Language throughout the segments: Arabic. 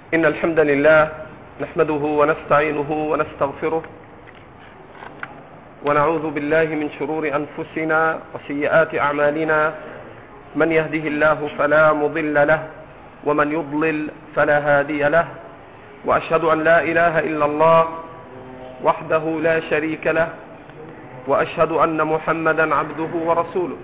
إن الحمد لله نحمده ونستعينه ونستغفره ونعوذ بالله من شرور أنفسنا وسيئات أعمالنا. من يهده الله فلا مضل له ومن يضلل فلا هادي له، وأشهد أن لا إله إلا الله وحده لا شريك له، وأشهد أن محمدا عبده ورسوله.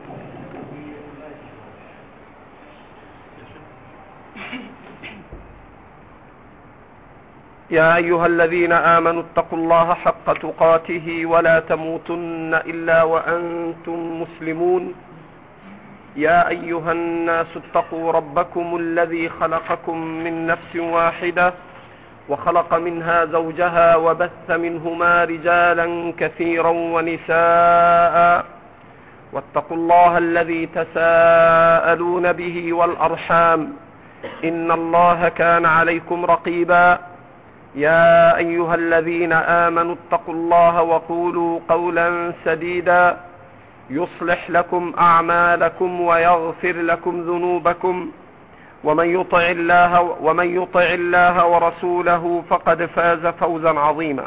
يا أيها الذين آمنوا اتقوا الله حق تقاته ولا تموتن إلا وأنتم مسلمون. يا أيها الناس اتقوا ربكم الذي خلقكم من نفس واحدة وخلق منها زوجها وبث منهما رجالا كثيرا ونساء، واتقوا الله الذي تساءلون به والأرحام إن الله كان عليكم رقيبا. يا أيها الذين آمنوا اتقوا الله وقولوا قولا سديدا يصلح لكم أعمالكم ويغفر لكم ذنوبكم، ومن يطع الله ورسوله فقد فاز فوزا عظيما.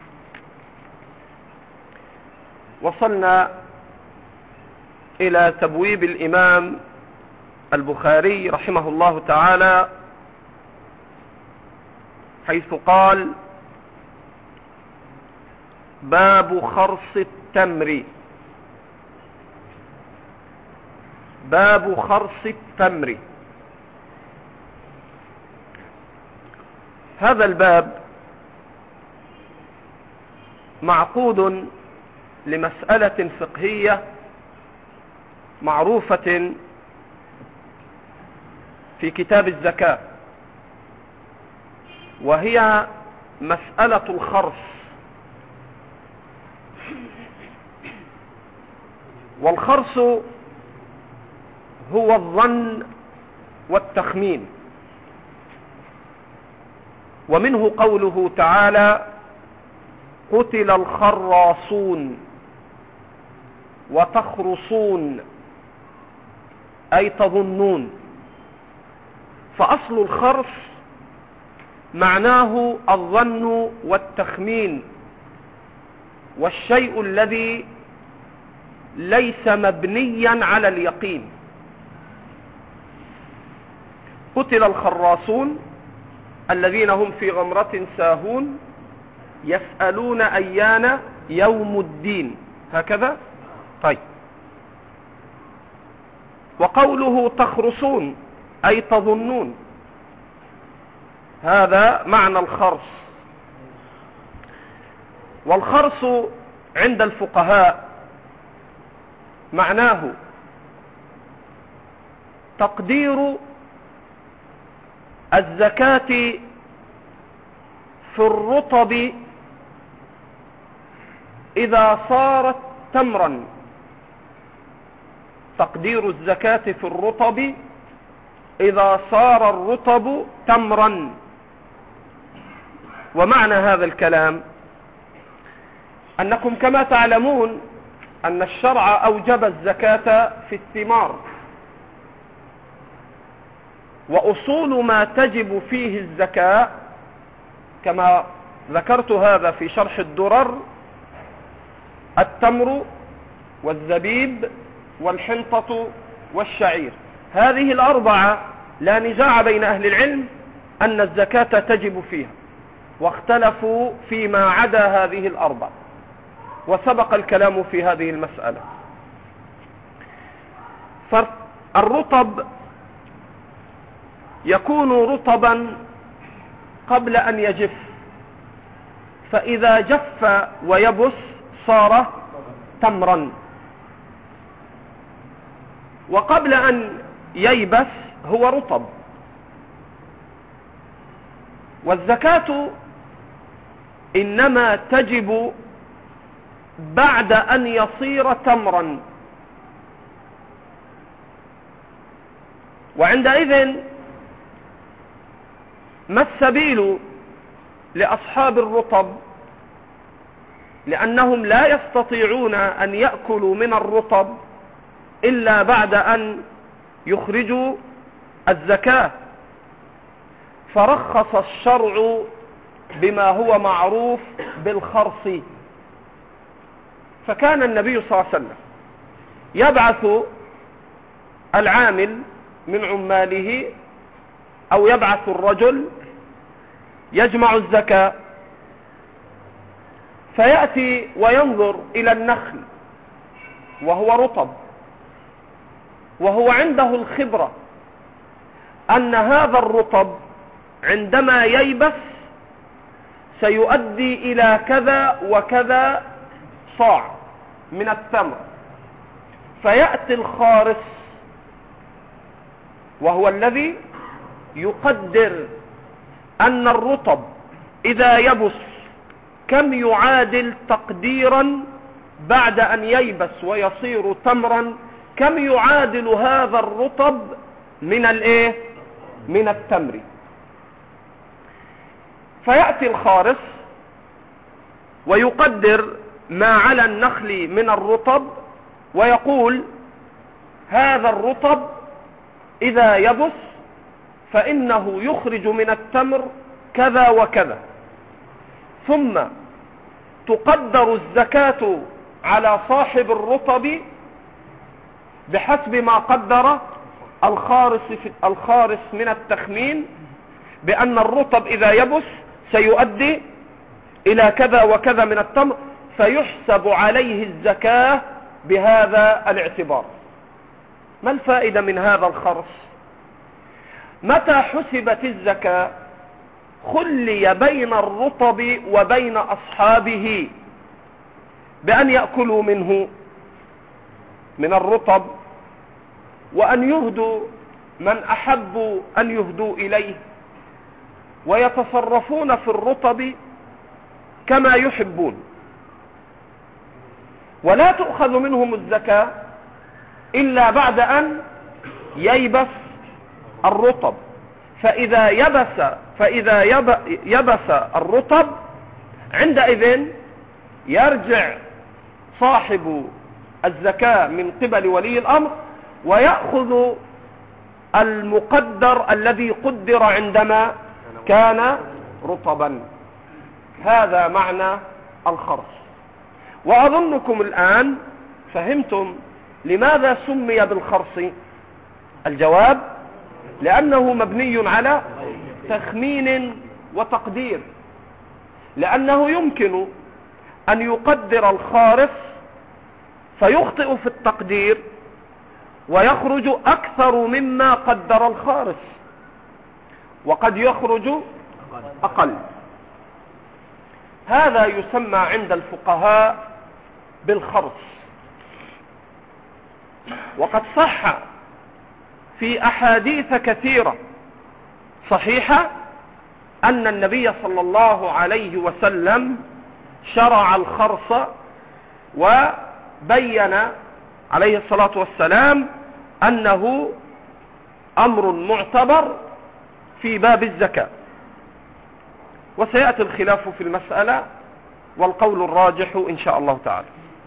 وصلنا إلى تبويب الإمام البخاري رحمه الله تعالى، حيث قال: باب خرص التمر. باب خرص التمر. هذا الباب معقود لمسألة فقهية معروفة في كتاب الزكاة، وهي مسألة الخرص. والخرص هو الظن والتخمين، ومنه قوله تعالى: قتل الخراصون وتخرصون، أي تظنون. فأصل الخرص معناه الظن والتخمين، والشيء الذي ليس مبنيا على اليقين. قتل الخراصون الذين هم في غمرة ساهون يسألون أيان يوم الدين، هكذا. طيب، وقوله تخرصون أي تظنون، هذا معنى الخرص. والخرص عند الفقهاء معناه تقدير الزكاة في الرطب إذا صارت تمرا. تقدير الزكاة في الرطب إذا صار الرطب تمرا. ومعنى هذا الكلام أنكم كما تعلمون أن الشرع أوجب الزكاة في الثمار، وأصول ما تجب فيه الزكاة كما ذكرت هذا في شرح الدرر: التمر والزبيب والحنطة والشعير. هذه الأربعة لا نزاع بين أهل العلم أن الزكاة تجب فيها، واختلفوا فيما عدا هذه الأربعة، وسبق الكلام في هذه المسألة. فالرطب يكون رطبا قبل أن يجف، فإذا جف ويبس صار تمرا، وقبل أن ييبس هو رطب. والزكاة إنما تجب بعد أن يصير تمرا، وعندئذ ما السبيل لأصحاب الرطب؟ لأنهم لا يستطيعون أن يأكلوا من الرطب إلا بعد أن يخرجوا الزكاة. فرخص الشرع بما هو معروف بالخرص. فكان النبي صلى الله عليه وسلم يبعث العامل من عماله أو يبعث الرجل يجمع الزكاة، فيأتي وينظر إلى النخل وهو رطب، وهو عنده الخبرة أن هذا الرطب عندما ييبس سيؤدي إلى كذا وكذا صاع من التمر، فيأتي الخارص وهو الذي يقدر أن الرطب إذا يبس كم يعادل تقديرا بعد أن ييبس ويصير تمرا، كم يعادل هذا الرطب من التمر. فيأتي الخارص ويقدر ما على النخل من الرطب ويقول هذا الرطب إذا يبس فإنه يخرج من التمر كذا وكذا، ثم تقدر الزكاة على صاحب الرطب بحسب ما قدر الخارص من التخمين، بأن الرطب إذا يبس سيؤدي إلى كذا وكذا من التمر، فيحسب عليه الزكاة بهذا الاعتبار. ما الفائدة من هذا الخرص؟ متى حسبت الزكاة خلي بين الرطب وبين أصحابه بأن يأكلوا منه من الرطب، وأن يهدوا من أحبوا أن يهدوا إليه، ويتصرفون في الرطب كما يحبون، ولا تؤخذ منهم الزكاة إلا بعد أن ييبس الرطب. فإذا يبس الرطب عندئذ يرجع صاحب الزكاة من قبل ولي الأمر ويأخذ المقدر الذي قدر عندما كان رطبا. هذا معنى الخرص. وأظنكم الآن فهمتم لماذا سمي بالخرص. الجواب لأنه مبني على تخمين وتقدير، لأنه يمكن أن يقدر الخارص فيخطئ في التقدير ويخرج أكثر مما قدر الخارص، وقد يخرج أقل. هذا يسمى عند الفقهاء بالخرص. وقد صح في أحاديث كثيرة صحيحة أن النبي صلى الله عليه وسلم شرع الخرص، وبين عليه الصلاة والسلام أنه أمر معتبر في باب الزكاة. وسيأتي الخلاف في المسألة، والقول الراجح إن شاء الله تعالى.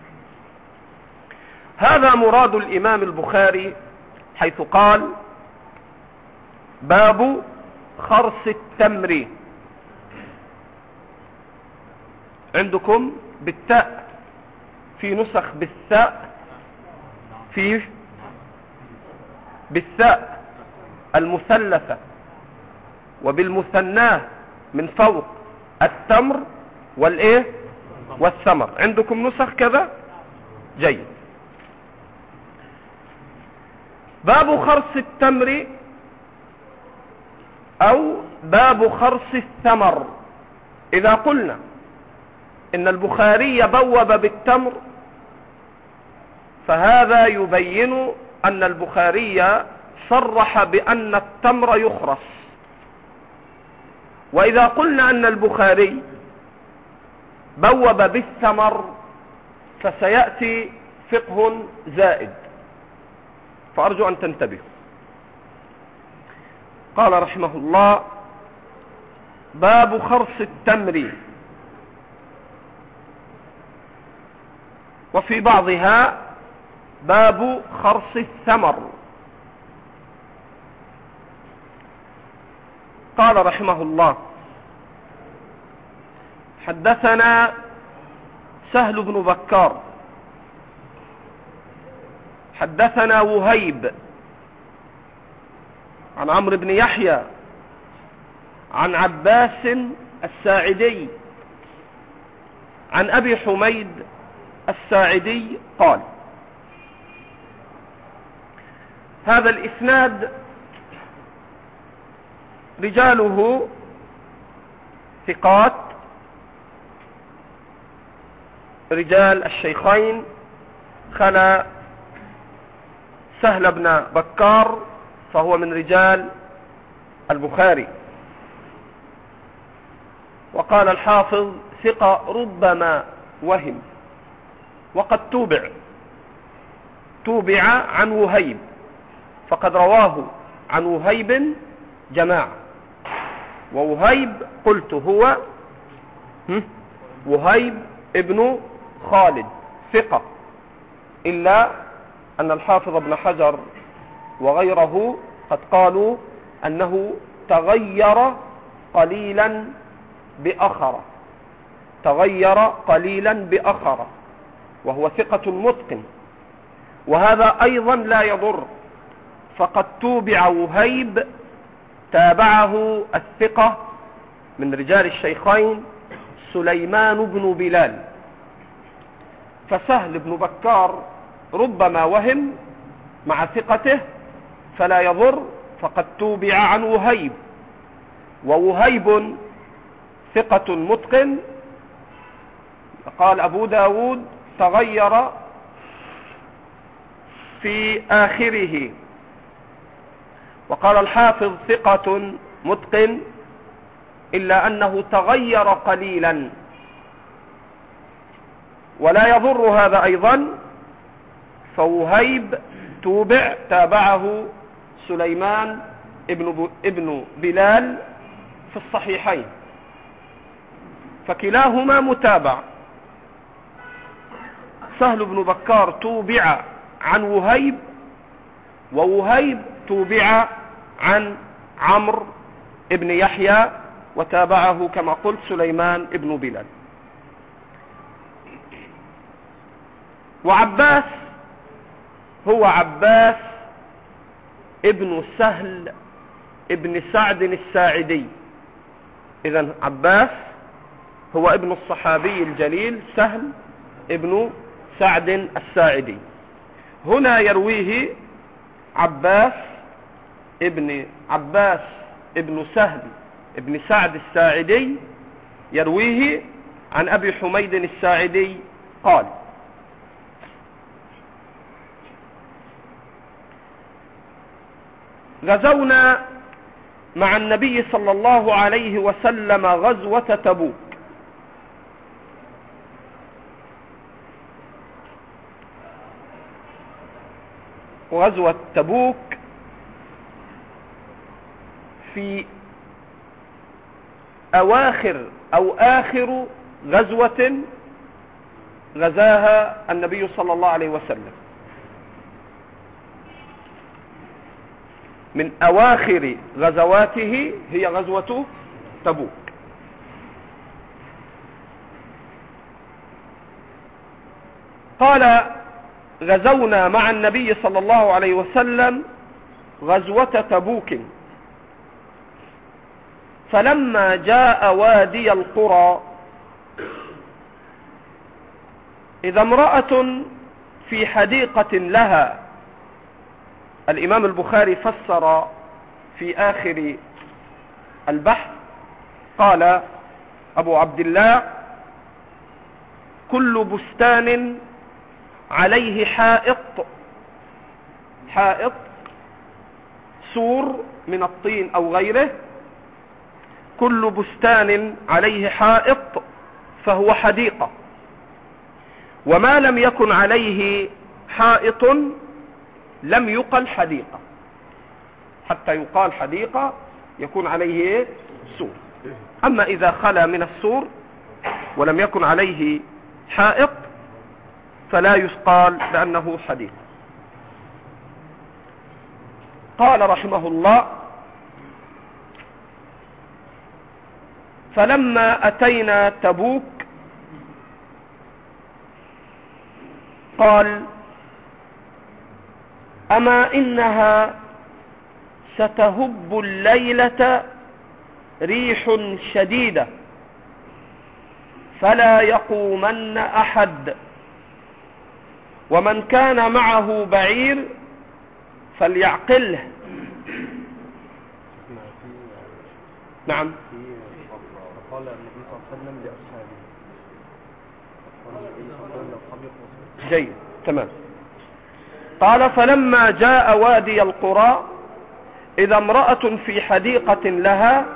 هذا مراد الإمام البخاري حيث قال باب خرص التمر. عندكم بالتاء، في نسخ بالثاء، في بالثاء المثلثة وبالمثناه من فوق التمر والثمر. عندكم نسخ كذا؟ جيد. باب خرص التمر أو باب خرص الثمر. إذا قلنا إن البخاري بوب بالتمر فهذا يبين أن البخاري صرح بأن التمر يخرص. وإذا قلنا أن البخاري بوب بالثمر فسيأتي فقه زائد، فأرجو أن تنتبهوا. قال رحمه الله باب خرص التمر، وفي بعضها باب خرص الثمر. قال رحمه الله: حدثنا سهل بن بكار حدثنا وهيب عن عمرو بن يحيى عن عباس الساعدي عن أبي حميد الساعدي قال. هذا الإسناد رجاله ثقات، رجال الشيخين خلا سهل بن بكار فهو من رجال البخاري. وقال الحافظ: ثقة ربما وهم، وقد توبع عن وهيب، فقد رواه عن وهيب جماعة. ووهيب قلت هو وهيب ابن خالد ثقة، إلا أن الحافظ ابن حجر وغيره قد قالوا أنه تغير قليلا بأخر، وهو ثقة متقن، وهذا أيضا لا يضر، فقد توبع وهيب تابعه الثقة من رجال الشيخين سليمان بن بلال. فسهل بن بكار ربما وهم مع ثقته فلا يضر، فقد توبع عن وهيب، ووهيب ثقة متقن. قال أبو داود: تغير في آخره. وقال الحافظ: ثقة متقن، إلا أنه تغير قليلا، ولا يضر هذا أيضا، فوهيب تابعه سليمان ابن بلال في الصحيحين، فكلاهما متابع. سهل بن بكار توبع عن وهيب، ووهيب توبع عن عمرو ابن يحيى، وتابعه كما قلت سليمان ابن بلال. وعباس هو عباس ابن سهل ابن سعد الساعدي. إذن عباس هو ابن الصحابي الجليل سهل ابن سعد الساعدي. هنا يرويه عباس ابن سهل ابن سعد الساعدي، يرويه عن أبي حميد الساعدي قال: غزونا مع النبي صلى الله عليه وسلم غزوة تبوك. وغزوة تبوك في أواخر أو آخر غزوة غزاها النبي صلى الله عليه وسلم، من أواخر غزواته هي غزوة تبوك. قال: غزونا مع النبي صلى الله عليه وسلم غزوة تبوك، فلما جاء وادي القرى إذا امرأة في حديقة لها. الإمام البخاري فسر في آخر البحث قال أبو عبد الله: كل بستان عليه حائط سور من الطين أو غيره، كل بستان عليه حائط فهو حديقة، وما لم يكن عليه حائط لم يقل حديقة. حتى يقال حديقة يكون عليه سور، أما إذا خلا من السور ولم يكن عليه حائط فلا يقال بأنه حديقة. قال رحمه الله: فلما أتينا تبوك قال: أما إنها ستهب الليلة ريح شديدة فلا يقومن أحد، ومن كان معه بعير فليعقله. نعم. قال النبي صلى الله عليه وسلم لأصحابه. جيد، تمام. قال: فلما جاء وادي القرى إذا امرأة في حديقة لها،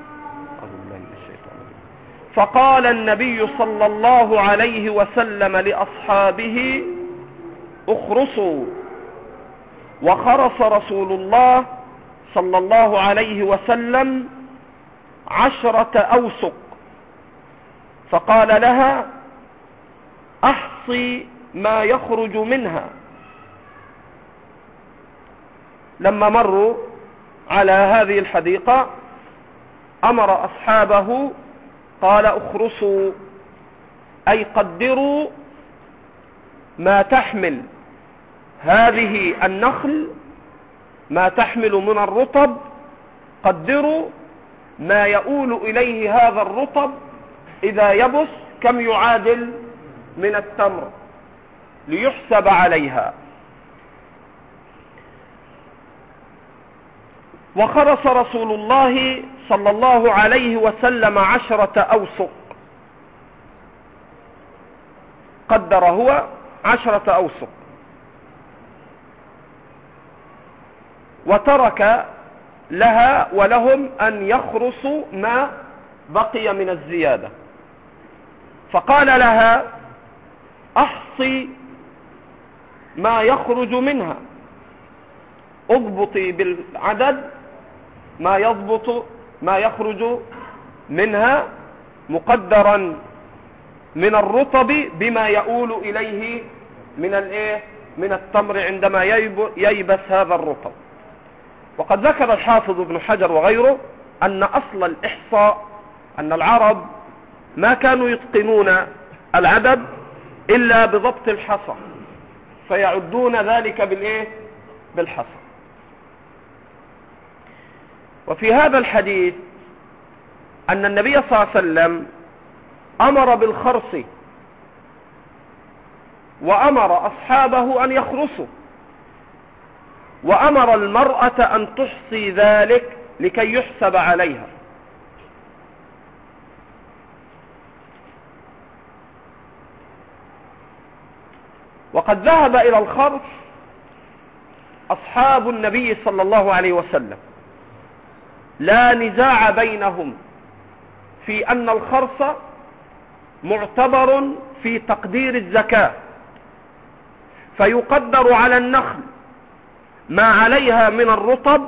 فقال النبي صلى الله عليه وسلم لأصحابه: اخرصوا. وخرص رسول الله صلى الله عليه وسلم 10 أوسق، فقال لها: أحصي ما يخرج منها. لما مروا على هذه الحديقة أمر أصحابه قال: اخرصوا، أي قدروا ما تحمل هذه النخل، ما تحمل من الرطب، قدروا ما يؤول إليه هذا الرطب إذا يبس كم يعادل من التمر ليحسب عليها. وخرص رسول الله صلى الله عليه وسلم 10 أوسق، قدر هو 10 أوسق، وترك لها ولهم أن يخرصوا ما بقي من الزيادة. فقال لها: أحصي ما يخرج منها، اضبطي بالعدد ما يخرج منها مقدرا من الرطب بما يؤول إليه من التمر عندما ييبس هذا الرطب. وقد ذكر الحافظ ابن حجر وغيره أن أصل الإحصاء أن العرب ما كانوا يتقنون العدد إلا بضبط الحصى، فيعدون ذلك بالحصى. وفي هذا الحديث أن النبي صلى الله عليه وسلم أمر بالخرص، وأمر أصحابه أن يخرصوا، وأمر المرأة أن تحصي ذلك لكي يحسب عليها. وقد ذهب إلى الخرص أصحاب النبي صلى الله عليه وسلم، لا نزاع بينهم في أن الخرص معتبر في تقدير الزكاة، فيقدر على النخل ما عليها من الرطب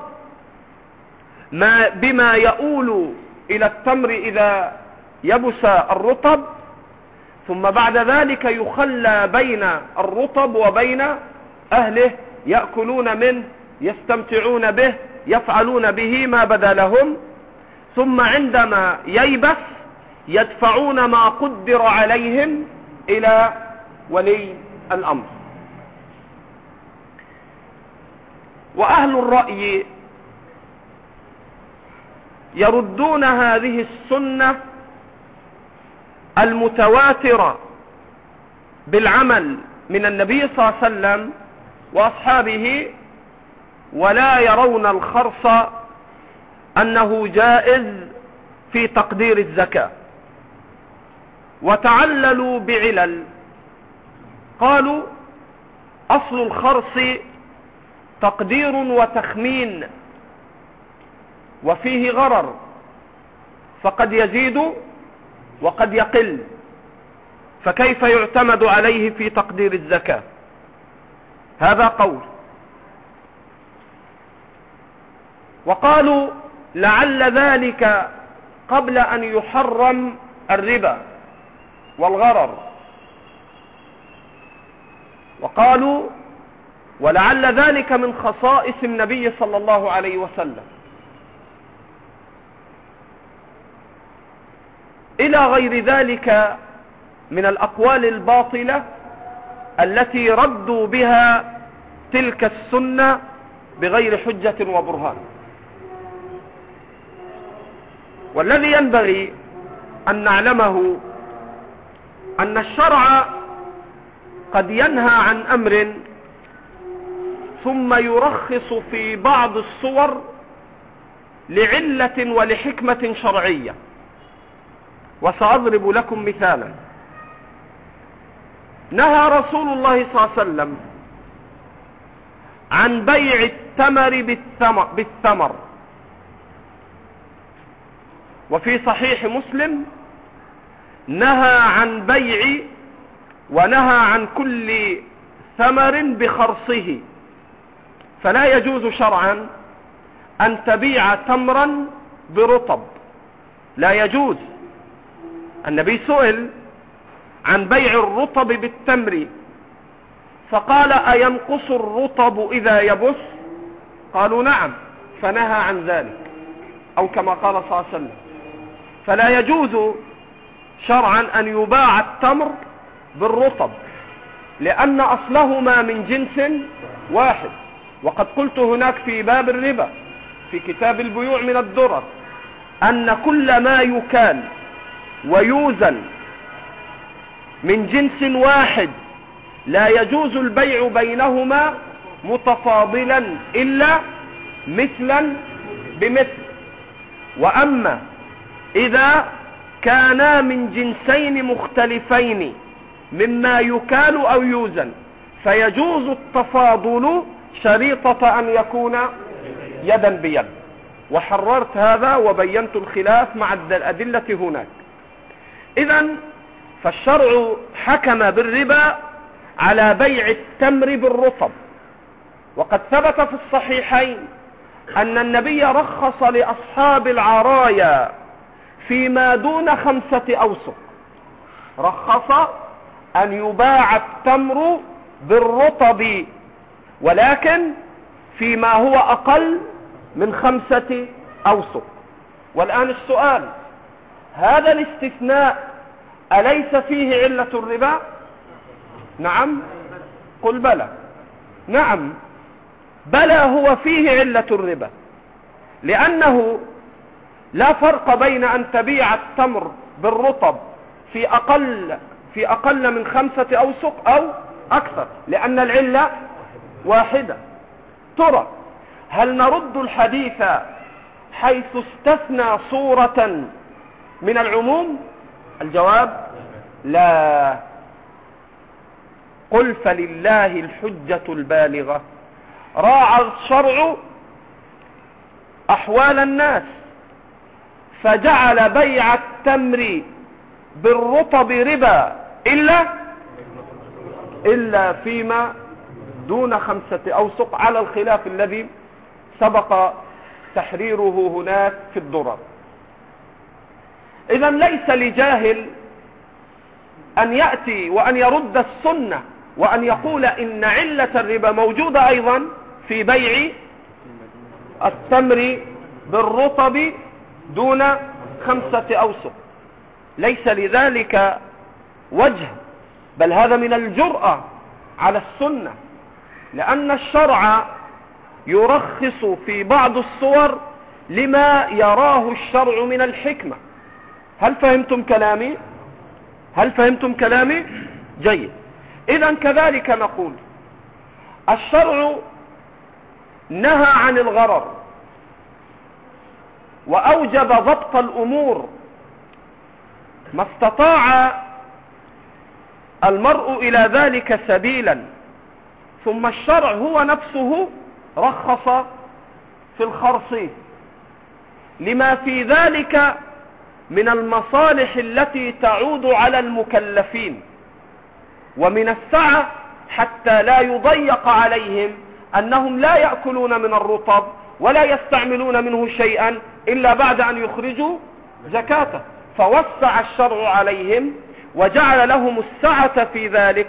بما يؤول إلى التمر إذا يبس الرطب، ثم بعد ذلك يخلى بين الرطب وبين أهله يأكلون منه، يستمتعون به، يفعلون به ما بدا لهم، ثم عندما ييبس يدفعون ما قدر عليهم إلى ولي الأمر. وأهل الرأي يردون هذه السنة المتواترة بالعمل من النبي صلى الله عليه وسلم وأصحابه، ولا يرون الخرص أنه جائز في تقدير الزكاة. وتعللوا بعلل، قالوا: أصل الخرص تقدير وتخمين، وفيه غرر، فقد يزيد وقد يقل، فكيف يعتمد عليه في تقدير الزكاة؟ هذا قول. وقالوا: لعل ذلك قبل أن يحرم الربا والغرر. وقالوا: ولعل ذلك من خصائص النبي صلى الله عليه وسلم. إلى غير ذلك من الأقوال الباطلة التي ردوا بها تلك السنة بغير حجة وبرهان. والذي ينبغي أن نعلمه أن الشرع قد ينهى عن أمر ثم يرخص في بعض الصور لعلة ولحكمة شرعية. وسأضرب لكم مثالا. نهى رسول الله صلى الله عليه وسلم عن بيع التمر بالثمر، وفي صحيح مسلم نهى عن بيع ونهى عن كل ثمر بخرصه. فلا يجوز شرعا أن تبيع تمرا برطب، لا يجوز. النبي سئل عن بيع الرطب بالتمر فقال: أينقص الرطب إذا يبس؟ قالوا: نعم. فنهى عن ذلك، أو كما قال صلى الله عليه وسلم. فلا يجوز شرعا أن يباع التمر بالرطب، لأن أصلهما من جنس واحد. وقد قلت هناك في باب الربا في كتاب البيوع من الدرر أن كل ما يكال ويوزن من جنس واحد لا يجوز البيع بينهما متفاضلا إلا مثلا بمثل. وأما إذا كانا من جنسين مختلفين مما يكال أو يوزن فيجوز التفاضل شريطة أن يكون يدا بيد. وحررت هذا وبينت الخلاف مع الأدلة هناك. إذن فالشرع حكم بالربا على بيع التمر بالرطب. وقد ثبت في الصحيحين أن النبي رخص لأصحاب العرايا فيما دون 5 أوسق، رخص أن يباع التمر بالرطب ولكن فيما هو أقل من 5 أوسق. والآن السؤال: هذا الاستثناء أليس فيه علة الربا؟ نعم. قل بلى. نعم بلى، هو فيه علة الربا، لأنه لا فرق بين أن تبيع التمر بالرطب في أقل من 5 أوسق أو أكثر، لأن العلة واحدة. ترى هل نرد الحديث حيث استثنى صورة من العموم؟ الجواب لا. قل فلله الحجة البالغة. راعى الشرع أحوال الناس فجعل بيع التمر بالرطب ربا إلا فيما دون 5 أوسق، على الخلاف الذي سبق تحريره هناك في الدرر. إذن ليس لجاهل أن يأتي وأن يرد السنة وأن يقول إن علة الربا موجودة أيضا في بيع التمر بالرطب دون 5 أوسق. ليس لذلك وجه، بل هذا من الجرأة على السنة، لأن الشرع يرخص في بعض الصور لما يراه الشرع من الحكمة. هل فهمتم كلامي؟ جيد. إذن كذلك نقول الشرع نهى عن الغرر وأوجب ضبط الأمور ما استطاع المرء إلى ذلك سبيلا، ثم الشرع هو نفسه رخص في الخرص لما في ذلك من المصالح التي تعود على المكلفين، ومن السعة حتى لا يضيق عليهم أنهم لا يأكلون من الرطب ولا يستعملون منه شيئا إلا بعد أن يخرجوا زكاته. فوسع الشرع عليهم وجعل لهم السعة في ذلك،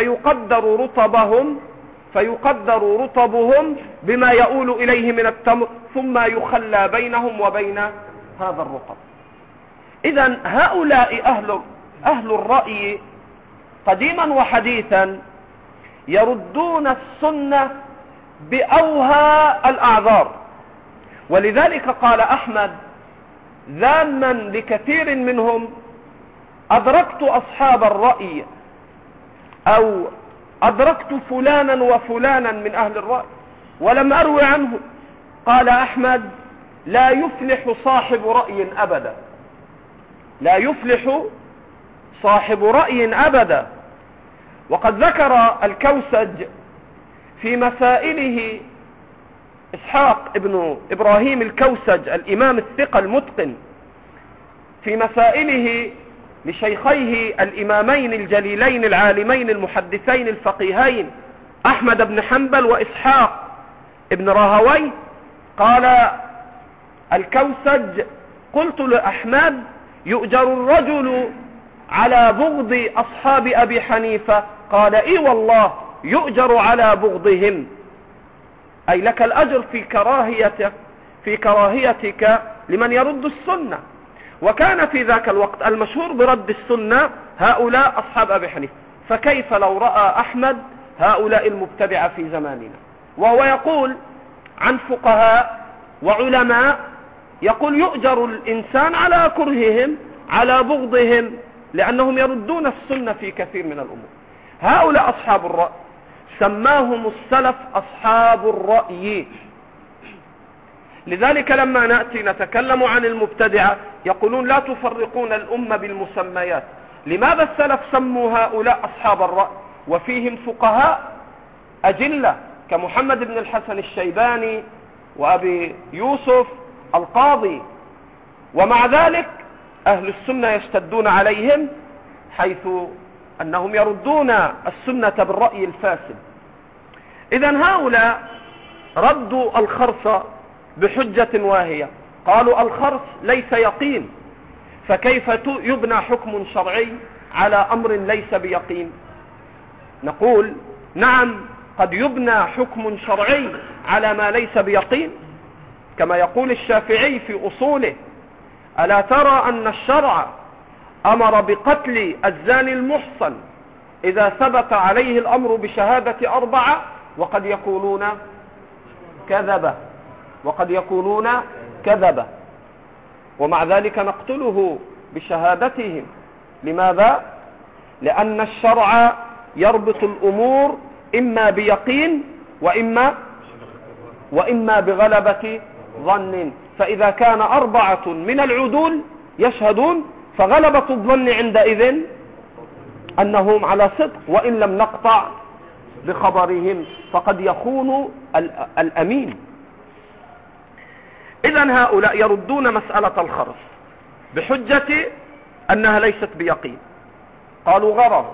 فيقدر رطبهم بما يؤول إليه من التمر، ثم يخلى بينهم وبين هذا الرطب. إذن هؤلاء أهل الرأي قديما وحديثا يردون السنة بأوهى الأعذار. ولذلك قال أحمد ذاما لكثير منهم: أدركت أصحاب الرأي، أو أدركت فلانا وفلانا من أهل الرأي ولم أروي عنه. قال أحمد: لا يفلح صاحب رأي أبدا، لا يفلح صاحب رأي أبدا. وقد ذكر الكوسج في مسائله، إسحاق ابن إبراهيم الكوسج الإمام الثقة المتقن، في مسائله لشيخيه الإمامين الجليلين العالمين المحدثين الفقيهين أحمد بن حنبل وإسحاق ابن راهوي، قال الكوسج: قلت لأحمد: يؤجر الرجل على بغض أصحاب أبي حنيفة؟ قال: إي والله يؤجر على بغضهم، أي لك الأجر في كراهيتك لمن يرد السنة. وكان في ذاك الوقت المشهور برد السنة هؤلاء أصحاب أبي حنيفة، فكيف لو رأى أحمد هؤلاء المبتدعة في زماننا؟ وهو يقول عن فقهاء وعلماء، يقول: يؤجر الإنسان على كرههم على بغضهم، لأنهم يردون السنة في كثير من الأمور. هؤلاء أصحاب الرأي سماهم السلف أصحاب الرأي. لذلك لما نأتي نتكلم عن المبتدعة يقولون: لا تفرقون الأمة بالمسميات. لماذا السلف سموا هؤلاء أصحاب الرأي وفيهم فقهاء أجلة كمحمد بن الحسن الشيباني وأبي يوسف القاضي، ومع ذلك أهل السنة يشتدون عليهم حيث أنهم يردون السنة بالرأي الفاسد؟ إذن هؤلاء ردوا الخرص بحجة واهية، قالوا: الخرص ليس يقين، فكيف يبنى حكم شرعي على أمر ليس بيقين؟ نقول: نعم، قد يبنى حكم شرعي على ما ليس بيقين، كما يقول الشافعي في أصوله: ألا ترى أن الشرع أمر بقتل الزاني المحصن إذا ثبت عليه الأمر بشهادة 4 وقد يكونون كذبة، ومع ذلك نقتله بشهادتهم. لماذا؟ لأن الشرع يربط الأمور إما بيقين وإما بغلبة ظن. فإذا كان 4 من العدول يشهدون فغلبة الظن عندئذ أنهم على صدق، وإن لم نقطع بخبرهم فقد يخون الأمين. إذن هؤلاء يردون مسألة الخرص بحجة أنها ليست بيقين، قالوا غرض،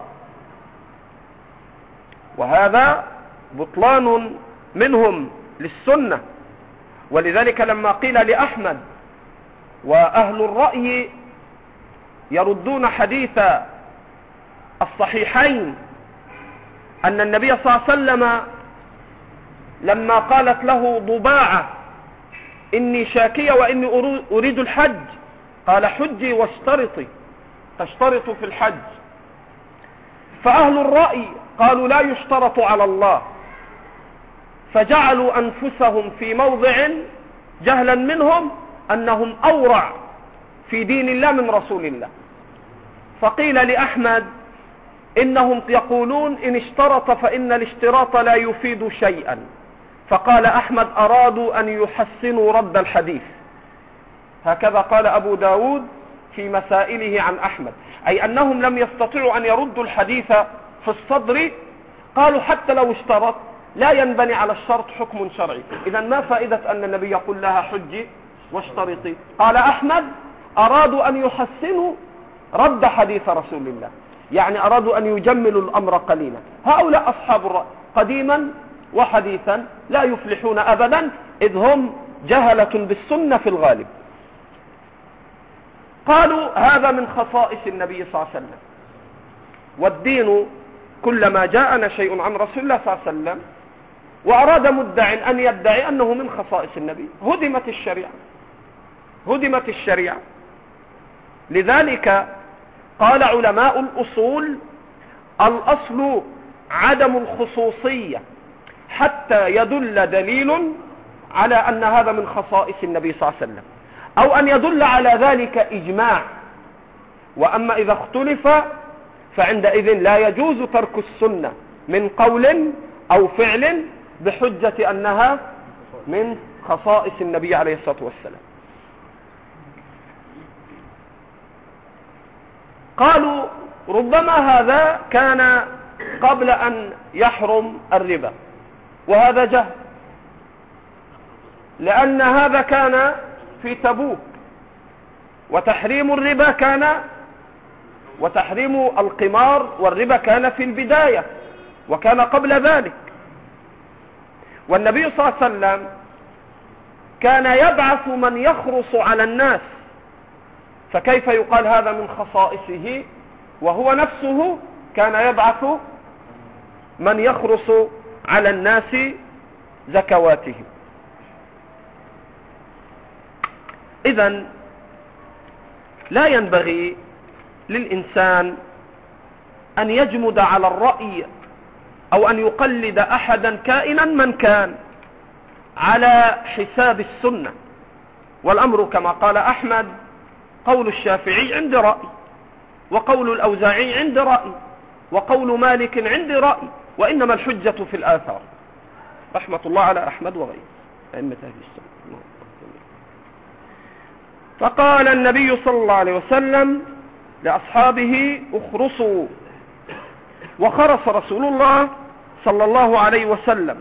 وهذا بطلان منهم للسنة. ولذلك لما قيل لأحمد وأهل الرأي يردون حديث الصحيحين أن النبي صلى الله عليه وسلم لما قالت له ضباعة: إني شاكية وإني أريد الحج، قال: حجي واشترطي، تشترط في الحج. فأهل الرأي قالوا: لا يشترط على الله، فجعلوا أنفسهم في موضع جهلا منهم أنهم أورع في دين الله من رسول الله. فقيل لأحمد: إنهم يقولون إن اشترط فإن الاشتراط لا يفيد شيئا. فقال أحمد: أرادوا أن يحسنوا رد الحديث. هكذا قال أبو داود في مسائله عن أحمد، أي أنهم لم يستطيعوا أن يردوا الحديث في الصدر. قالوا: حتى لو اشترط لا ينبني على الشرط حكم شرعي، إذن ما فائدة أن النبي يقول لها حجي واشترطي؟ قال أحمد: أرادوا أن يحسنوا رد حديث رسول الله، يعني أرادوا أن يجملوا الأمر قليلا. هؤلاء أصحاب الرأي قديما وحديثا لا يفلحون أبدا، إذ هم جهلة بالسنة في الغالب. قالوا: هذا من خصائص النبي صلى الله عليه وسلم، والدين كلما جاءنا شيء عن رسول الله صلى الله عليه وسلم وأراد مدع أن يدعي أنه من خصائص النبي هدمت الشريعة. لذلك قال علماء الأصول: الأصل عدم الخصوصية حتى يدل دليل على أن هذا من خصائص النبي صلى الله عليه وسلم، أو أن يدل على ذلك إجماع. وأما إذا اختلف فعندئذ لا يجوز ترك السنة من قول أو فعل بحجة أنها من خصائص النبي عليه الصلاة والسلام. قالوا: ربما هذا كان قبل أن يحرم الربا، وهذا جهل، لأن هذا كان في تبوك، وتحريم الربا كان، وتحريم القمار والربا كان في البداية، وكان قبل ذلك. والنبي صلى الله عليه وسلم كان يبعث من يخرص على الناس، فكيف يقال هذا من خصائصه وهو نفسه كان يبعث من يخرص على الناس زكواتهم؟ إذن لا ينبغي للإنسان أن يجمد على الرأي أو أن يقلد أحدا كائنا من كان على حساب السنة. والأمر كما قال أحمد: قول الشافعي عند رأي، وقول الأوزاعي عند رأي، وقول مالك عند رأي، وإنما الحجة في الآثار، رحمة الله على أحمد وغيره أئمة أهل السنة. فقال النبي صلى الله عليه وسلم لأصحابه: اخرصوا. وخرص رسول الله صلى الله عليه وسلم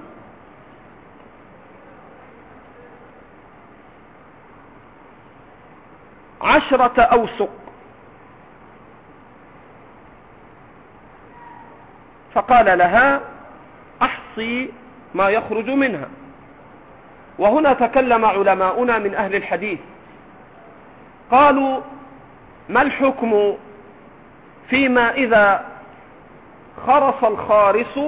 10 أوسق، فقال لها: أحصي ما يخرج منها. وهنا تكلم علماؤنا من أهل الحديث، قالوا: ما الحكم فيما إذا خرص الخارص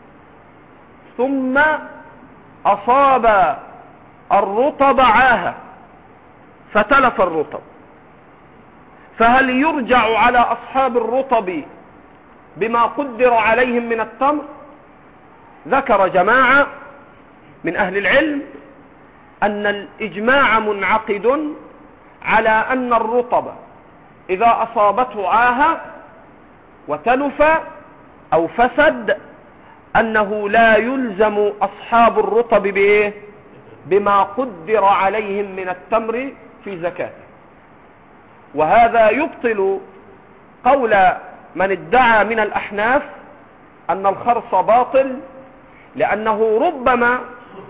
ثم أصاب الرطب عاهة فتلف الرطب، فهل يرجع على أصحاب الرطب بما قدر عليهم من التمر؟ ذكر جماعة من أهل العلم أن الإجماع منعقد على أن الرطب إذا أصابته عاهة وتلف أو فسد أنه لا يلزم أصحاب الرطب بإيه؟ بما قدر عليهم من التمر في زكاته. وهذا يبطل قول من ادعى من الأحناف أن الخرص باطل، لأنه ربما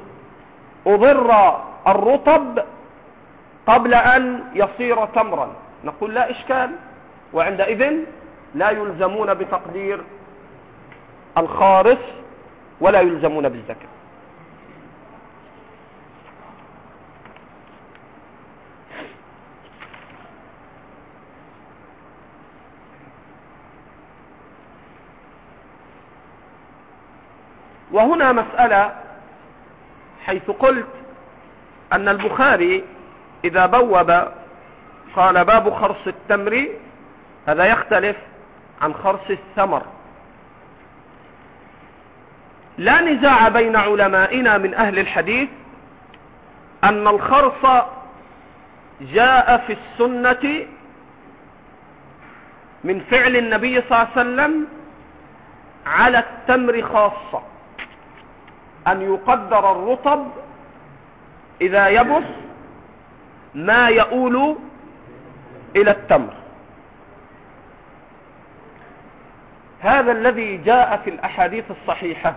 أضر الرطب قبل أن يصير تمرا. نقول: لا إشكال، وعندئذ لا يلزمون بتقدير الخارص ولا يلزمون بالزكاة. وهنا مسألة، حيث قلت أن البخاري إذا بوب قال: باب خرص التمر، هذا يختلف عن خرص الثمر. لا نزاع بين علمائنا من أهل الحديث أن الخرص جاء في السنة من فعل النبي صلى الله عليه وسلم على التمر خاصة، أن يقدر الرطب إذا يبس ما يؤول إلى التمر. هذا الذي جاء في الأحاديث الصحيحة.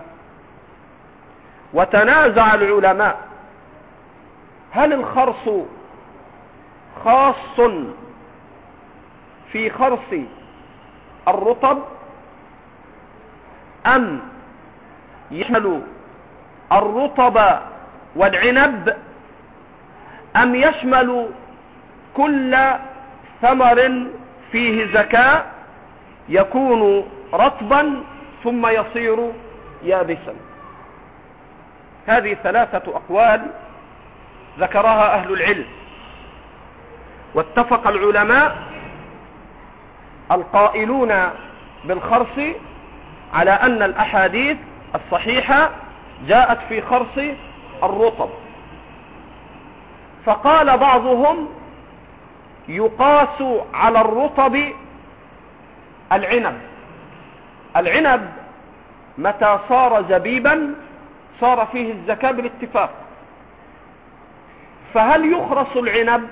وتنازع العلماء: هل الخرص خاص في خرص الرطب أم يشمل الرطب والعنب أم يشمل كل ثمر فيه زكاة يكون رطبا ثم يصير يابسا؟ هذه 3 أقوال ذكرها أهل العلم، واتفق العلماء القائلون بالخرص على أن الأحاديث الصحيحة جاءت في خرص الرطب، فقال بعضهم يقاس على الرطب العنب متى صار زبيبا صار فيه الزكاة بالاتفاق، فهل يخرص العنب؟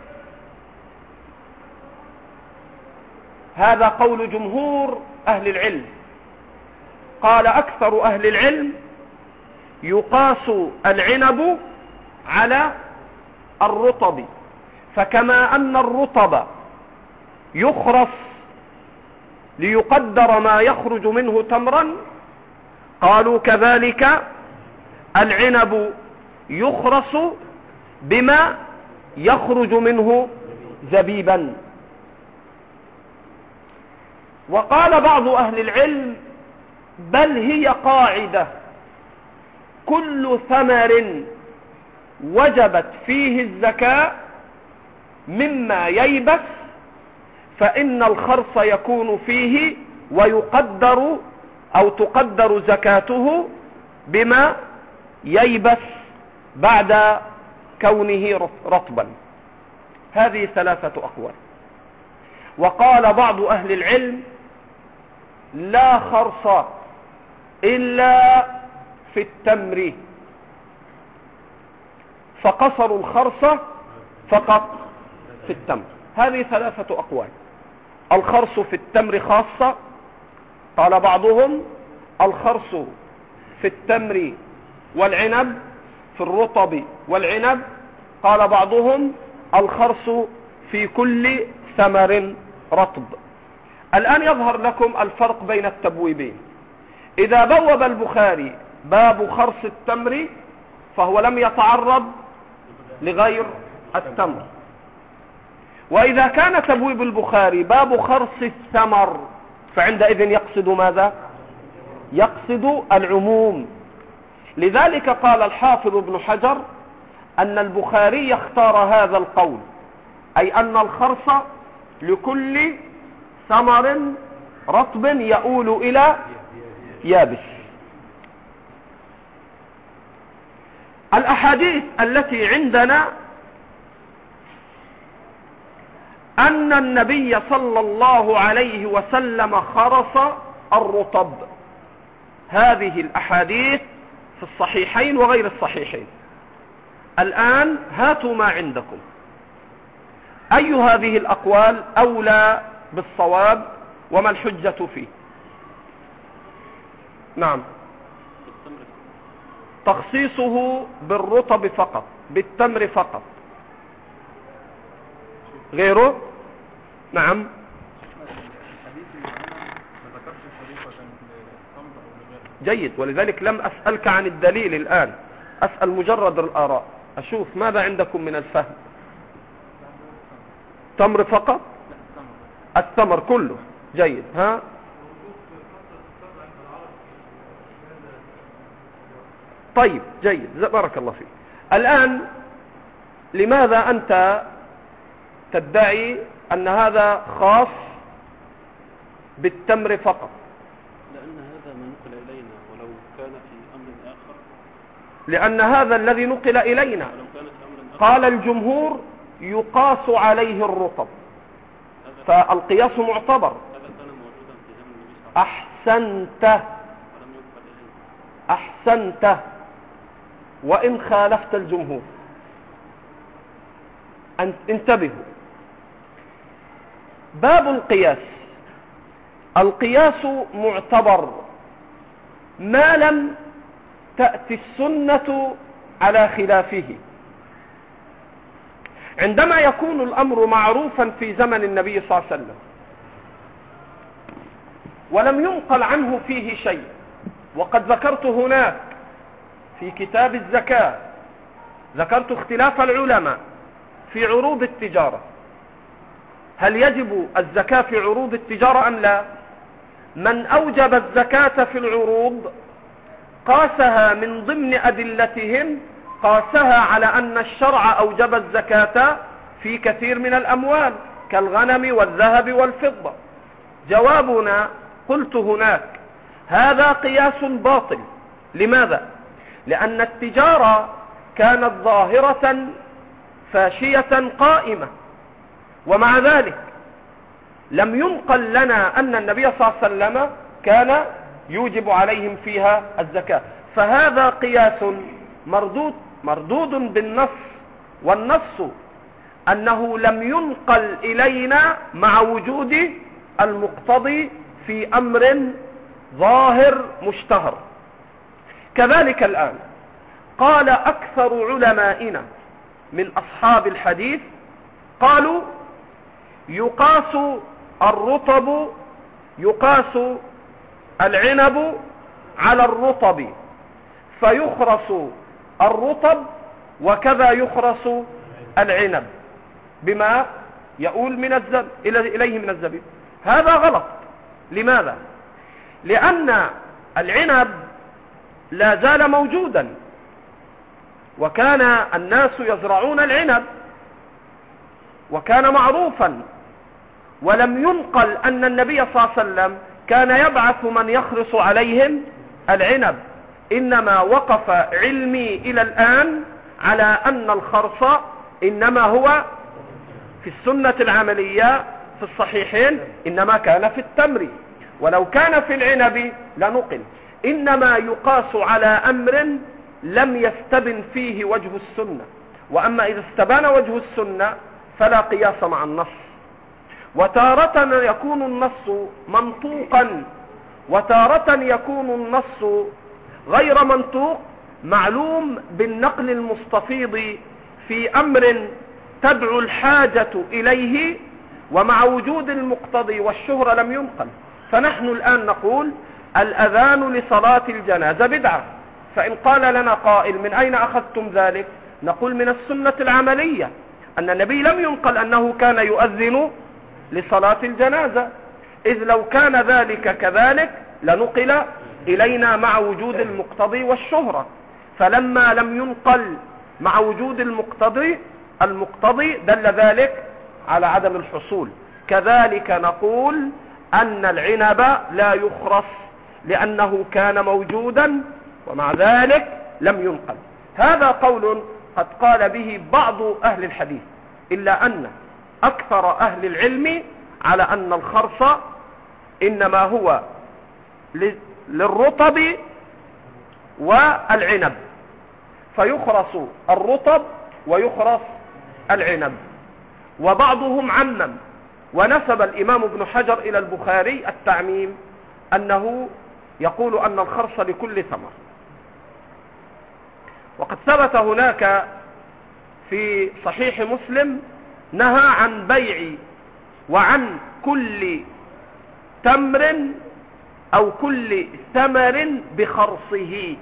هذا قول جمهور أهل العلم. قال أكثر أهل العلم يقاس العنب على الرطب، فكما أن الرطب يخرص ليقدر ما يخرج منه تمرا، قالوا كذلك العنب يخرص بما يخرج منه زبيبا. وقال بعض أهل العلم بل هي قاعدة كل ثمر وجبت فيه الزكاة مما ييبس فإن الخرص يكون فيه ويقدر أو تقدر زكاته بما ييبس بعد كونه رطبا. هذه ثلاثة أقوال. وقال بعض أهل العلم لا خرص إلا في التمر، فقصروا الخرص فقط في التمر. هذه ثلاثة أقوال. الخرص في التمر خاصة، قال بعضهم الخرص في التمر والعنب، في الرطب والعنب، قال بعضهم الخرص في كل ثمر رطب. الآن يظهر لكم الفرق بين التبويبين. إذا بوب البخاري باب خرص التمر فهو لم يتعرض لغير التمر، وإذا كان تبويب البخاري باب خرص الثمر فعندئذ يقصد ماذا؟ يقصد العموم. لذلك قال الحافظ ابن حجر أن البخاري اختار هذا القول، أي أن الخرص لكل ثمر رطب يؤول إلى يابس. الأحاديث التي عندنا أن النبي صلى الله عليه وسلم خرص الرطب. هذه الأحاديث في الصحيحين وغير الصحيحين. الآن هاتوا ما عندكم، أي هذه الأقوال أولى بالصواب وما الحجة فيه؟ نعم، تخصيصه بالرطب فقط، بالتمر فقط، غيره؟ نعم. جيد، ولذلك لم أسألك عن الدليل الآن، أسأل مجرد الآراء، أشوف ماذا عندكم من الفهم. تمر فقط؟ التمر كله. جيد. ها، طيب جيد، بارك الله فيك. الآن لماذا أنت تدعي أن هذا خاص بالتمر فقط؟ لأن هذا ما نقل إلينا، ولو كان في أمر آخر. لأن هذا الذي نقل إلينا. قال الجمهور يقاس عليه الرطب، فالقياس معتبر. أحسنت وإن خالفت الجمهور. انتبهوا، باب القياس معتبر ما لم تأتي السنة على خلافه. عندما يكون الأمر معروفا في زمن النبي صلى الله عليه وسلم ولم ينقل عنه فيه شيء، وقد ذكرت هناك في كتاب الزكاة، ذكرت اختلاف العلماء في عروض التجارة، هل يجب الزكاة في عروض التجارة أم لا؟ من أوجب الزكاة في العروض قاسها من ضمن أدلتهم، قاسها على أن الشرع أوجب الزكاة في كثير من الأموال كالغنم والذهب والفضة، جوابنا قلت هناك هذا قياس باطل. لماذا؟ لأن التجارة كانت ظاهرة فاشية قائمة، ومع ذلك لم ينقل لنا أن النبي صلى الله عليه وسلم كان يوجب عليهم فيها الزكاة. فهذا قياس مردود بالنص، والنص أنه لم ينقل إلينا مع وجود المقتضي في أمر ظاهر مشتهر. كذلك الآن قال أكثر علمائنا من أصحاب الحديث قالوا يقاس الرطب، يقاس العنب على الرطب فيخرس الرطب وكذا يخرس العنب بما يؤول من إليه من الزبيب. هذا غلط. لماذا؟ لأن العنب لا زال موجودا، وكان الناس يزرعون العنب وكان معروفا، ولم ينقل أن النبي صلى الله عليه وسلم كان يبعث من يخرص عليهم العنب. إنما وقف علمي إلى الآن على أن الخرص إنما هو في السنة العملية في الصحيحين إنما كان في التمر، ولو كان في العنب لنقل. إنما يقاس على أمر لم يستبن فيه وجه السنة، وأما إذا استبان وجه السنة فلا قياس مع النص. وتارة يكون النص منطوقا، وتارة يكون النص غير منطوق، معلوم بالنقل المستفيض في أمر تدعو الحاجة إليه، ومع وجود المقتضي والشهرة لم ينقل. فنحن الآن نقول الأذان لصلاة الجنازة بدعة، فإن قال لنا قائل من أين أخذتم ذلك؟ نقول من السنة العملية، أن النبي لم ينقل أنه كان يؤذن لصلاة الجنازة، إذ لو كان ذلك كذلك لنقل إلينا مع وجود المقتضي والشهرة. فلما لم ينقل مع وجود المقتضي دل ذلك على عدم الحصول. كذلك نقول أن العنب لا يخرص لأنه كان موجودا ومع ذلك لم ينقل. هذا قول قد قال به بعض أهل الحديث، إلا أن أكثر أهل العلم على أن الخرص إنما هو للرطب والعنب، فيخرص الرطب ويخرص العنب. وبعضهم عمم، ونسب الإمام ابن حجر إلى البخاري التعميم أنه يقول أن الخرص لكل ثمر. وقد ثبت هناك في صحيح مسلم نهى عن بيع وعن كل تمر أو كل ثمر بخرصه.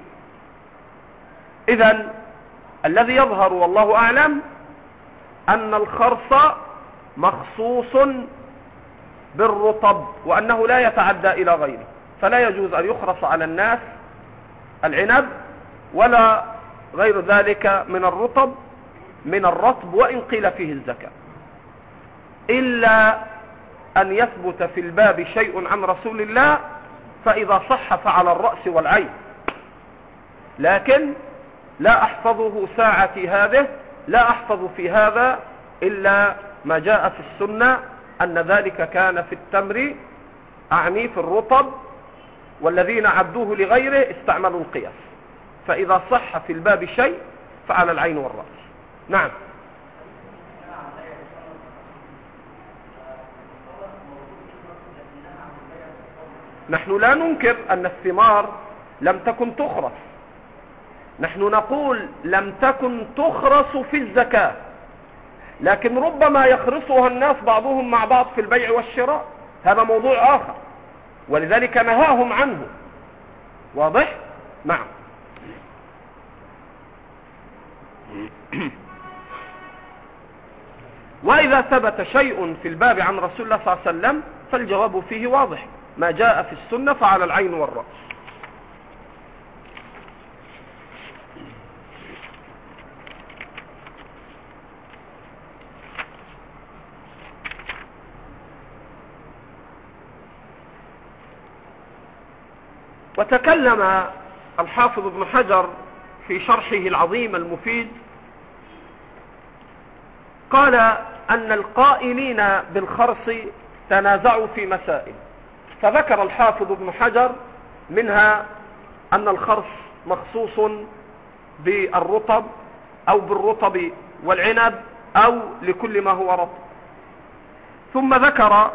إذن الذي يظهر والله أعلم أن الخرص مخصوص بالرطب، وأنه لا يتعدى إلى غيره، فلا يجوز أن يخرص على الناس العنب ولا غير ذلك من الرطب وإن قيل فيه الزكاة، إلا أن يثبت في الباب شيء عن رسول الله، فإذا صح فعلى الرأس والعين. لكن لا أحفظه ساعتي هذه، لا أحفظ في هذا إلا ما جاء في السنة أن ذلك كان في التمر، أعني في الرطب، والذين عبدوه لغيره استعملوا القياس. فإذا صح في الباب شيء فعلى العين والرأس. نعم. نحن لا ننكر أن الثمار لم تكن تخرص، نحن نقول لم تكن تخرص في الزكاة، لكن ربما يخرصها الناس بعضهم مع بعض في البيع والشراء، هذا موضوع آخر، ولذلك نهاهم عنه. واضح؟ نعم. وإذا ثبت شيء في الباب عن رسول الله صلى الله عليه وسلم فالجواب فيه واضح، ما جاء في السنة فعلى العين والرأس. وتكلم الحافظ ابن حجر في شرحه العظيم المفيد، قال أن القائلين بالخرص تنازعوا في مسائل، فذكر الحافظ ابن حجر منها أن الخرص مخصوص بالرطب أو بالرطب والعنب أو لكل ما هو رطب. ثم ذكر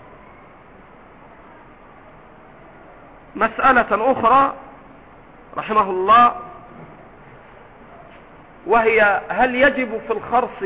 مسألة أخرى رحمه الله، وهي هل يجب في الخرص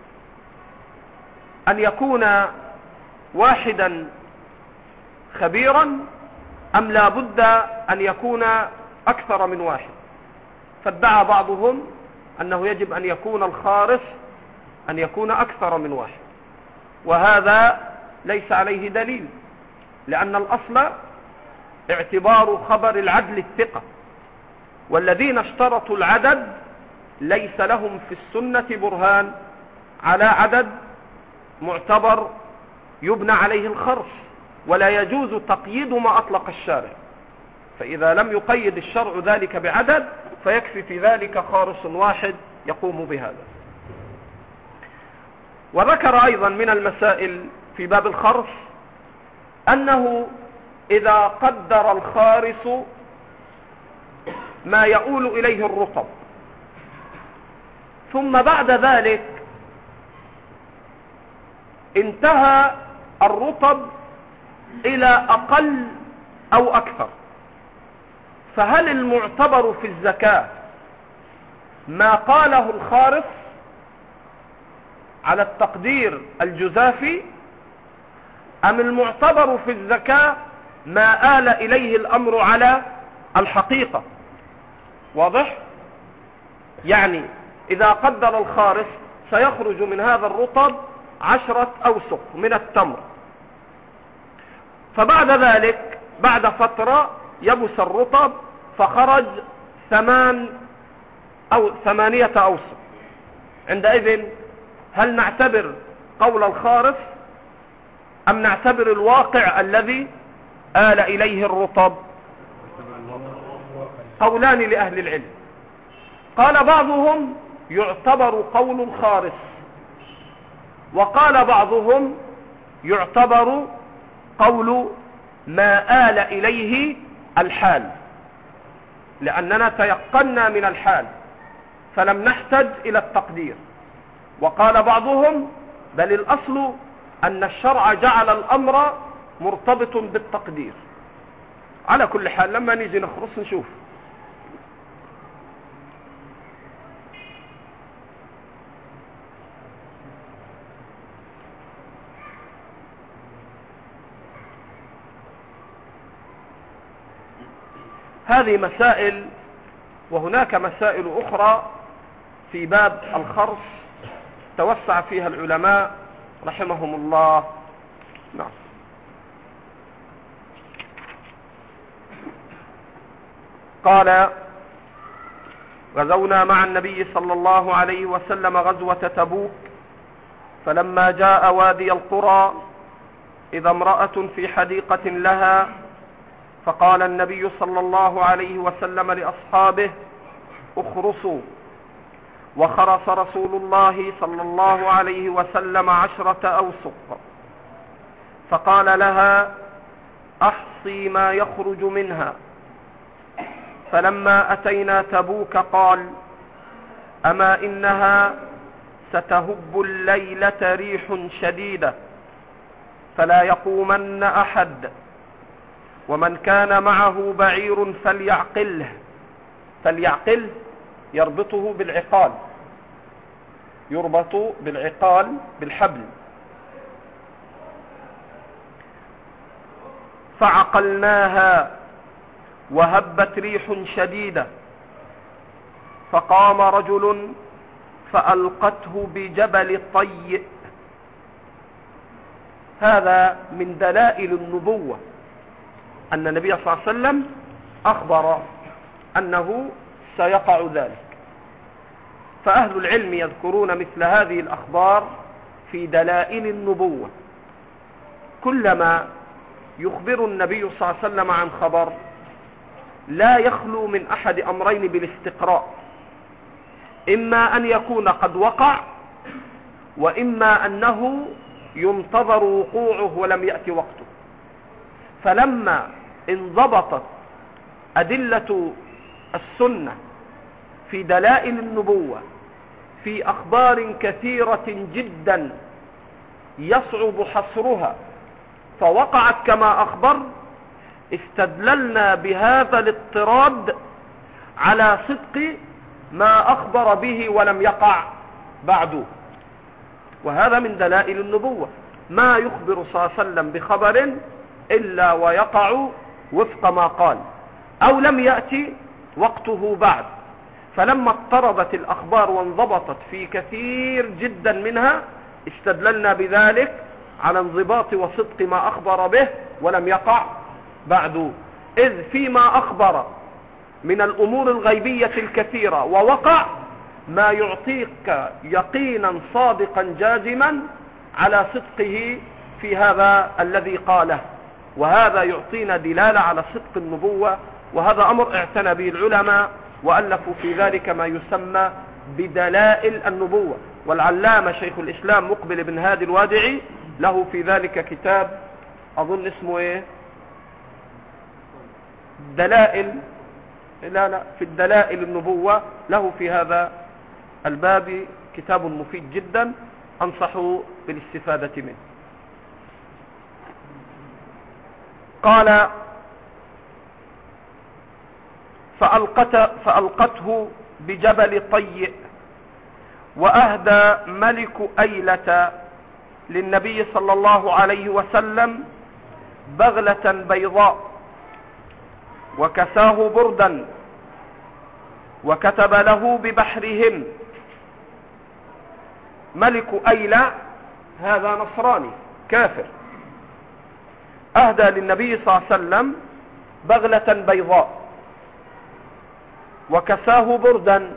أن يكون واحدا خبيرا أم لا بد أن يكون أكثر من واحد؟ فادعى بعضهم أنه يجب أن يكون الخارص أن يكون أكثر من واحد، وهذا ليس عليه دليل، لأن الأصل اعتبار خبر العدل الثقة، والذين اشترطوا العدد ليس لهم في السنة برهان على عدد معتبر يبنى عليه الخرص، ولا يجوز تقييد ما أطلق الشارع، فإذا لم يقيد الشرع ذلك بعدد فيكفي في ذلك خارص واحد يقوم بهذا. وذكر أيضا من المسائل في باب الخرص أنه إذا قدر الخارص ما يؤول إليه الرطب ثم بعد ذلك انتهى الرطب إلى أقل أو أكثر، فهل المعتبر في الزكاة ما قاله الخارص على التقدير الجزافي، أم المعتبر في الزكاة ما آل إليه الأمر على الحقيقة؟ واضح؟ يعني إذا قدر الخارص سيخرج من هذا الرطب 10 أوسق من التمر، فبعد ذلك بعد فترة يبس الرطب فخرج 8 أوسق، عندئذ هل نعتبر قول الخارص أم نعتبر الواقع الذي آل إليه الرطب؟ قولان لأهل العلم، قال بعضهم يعتبر قول الخارص، وقال بعضهم يعتبر قول ما آل إليه الحال، لأننا تيقنا من الحال فلم نحتج إلى التقدير. وقال بعضهم بل الأصل أن الشرع جعل الأمر مرتبط بالتقدير. على كل حال لما نيجي نخرص نشوف. هذه مسائل، وهناك مسائل أخرى في باب الخرص توسع فيها العلماء رحمهم الله. نعم. قال غزونا مع النبي صلى الله عليه وسلم غزوة تبوك، فلما جاء وادي القرى إذا امرأة في حديقة لها، فقال النبي صلى الله عليه وسلم لأصحابه اخرصوا، وخرص رسول الله صلى الله عليه وسلم 10 أوسق، فقال لها أحصي ما يخرج منها. فلما أتينا تبوك قال أما إنها ستهب الليلة ريح شديدة فلا يقومن أحد، ومن كان معه بعير فليعقله. فليعقل يربطه بالعقال، يربط بالعقال بالحبل. فعقلناها وهبت ريح شديدة، فقام رجل فألقته بجبل طي. هذا من دلائل النبوة أن النبي صلى الله عليه وسلم أخبر أنه سيقع ذلك. فأهل العلم يذكرون مثل هذه الأخبار في دلائل النبوة. كلما يخبر النبي صلى الله عليه وسلم عن خبر لا يخلو من أحد أمرين بالاستقراء، إما أن يكون قد وقع، وإما أنه ينتظر وقوعه ولم يأتي وقته. فلما انضبطت أدلة السنة في دلائل النبوة في أخبار كثيرة جدا يصعب حصرها فوقعت كما أخبر، استدللنا بهذا الاضطراد على صدق ما أخبر به ولم يقع بعد. وهذا من دلائل النبوة، ما يخبر صلى الله عليه وسلم بخبر إلا ويقع وفق ما قال أو لم يأتي وقته بعد. فلما اضطربت الأخبار وانضبطت في كثير جدا منها، استدللنا بذلك على انضباط وصدق ما أخبر به ولم يقع بعد. إذ فيما أخبر من الأمور الغيبية الكثيرة ووقع ما يعطيك يقينا صادقا جازما على صدقه في هذا الذي قاله، وهذا يعطينا دلالة على صدق النبوة. وهذا أمر اعتنى به العلماء وألفوا في ذلك ما يسمى بدلائل النبوة. والعلامة شيخ الإسلام مقبل بن هادي الوادعي له في ذلك كتاب أظن اسمه ايه، دلائل، لا في الدلائل النبوة، له في هذا الباب كتاب مفيد جدا أنصح بالاستفادة منه. قال فألقته بجبل طيء، وأهدى ملك أيلة للنبي صلى الله عليه وسلم بغلة بيضاء، وكساه بردا، وكتب له ببحرهم. ملك أيلة هذا نصراني كافر، أهدى للنبي صلى الله عليه وسلم بغلة بيضاء، وكساه بردا،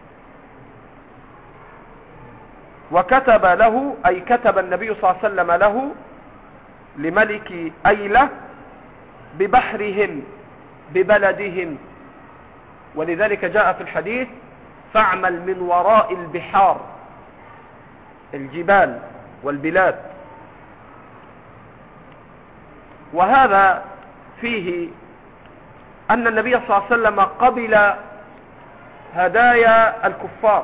وكتب له، أي كتب النبي صلى الله عليه وسلم له لملك أيلة ببحرهم، ببلدهم. ولذلك جاء في الحديث فاعمل من وراء البحار، الجبال والبلاد. وهذا فيه أن النبي صلى الله عليه وسلم قبل هدايا الكفار.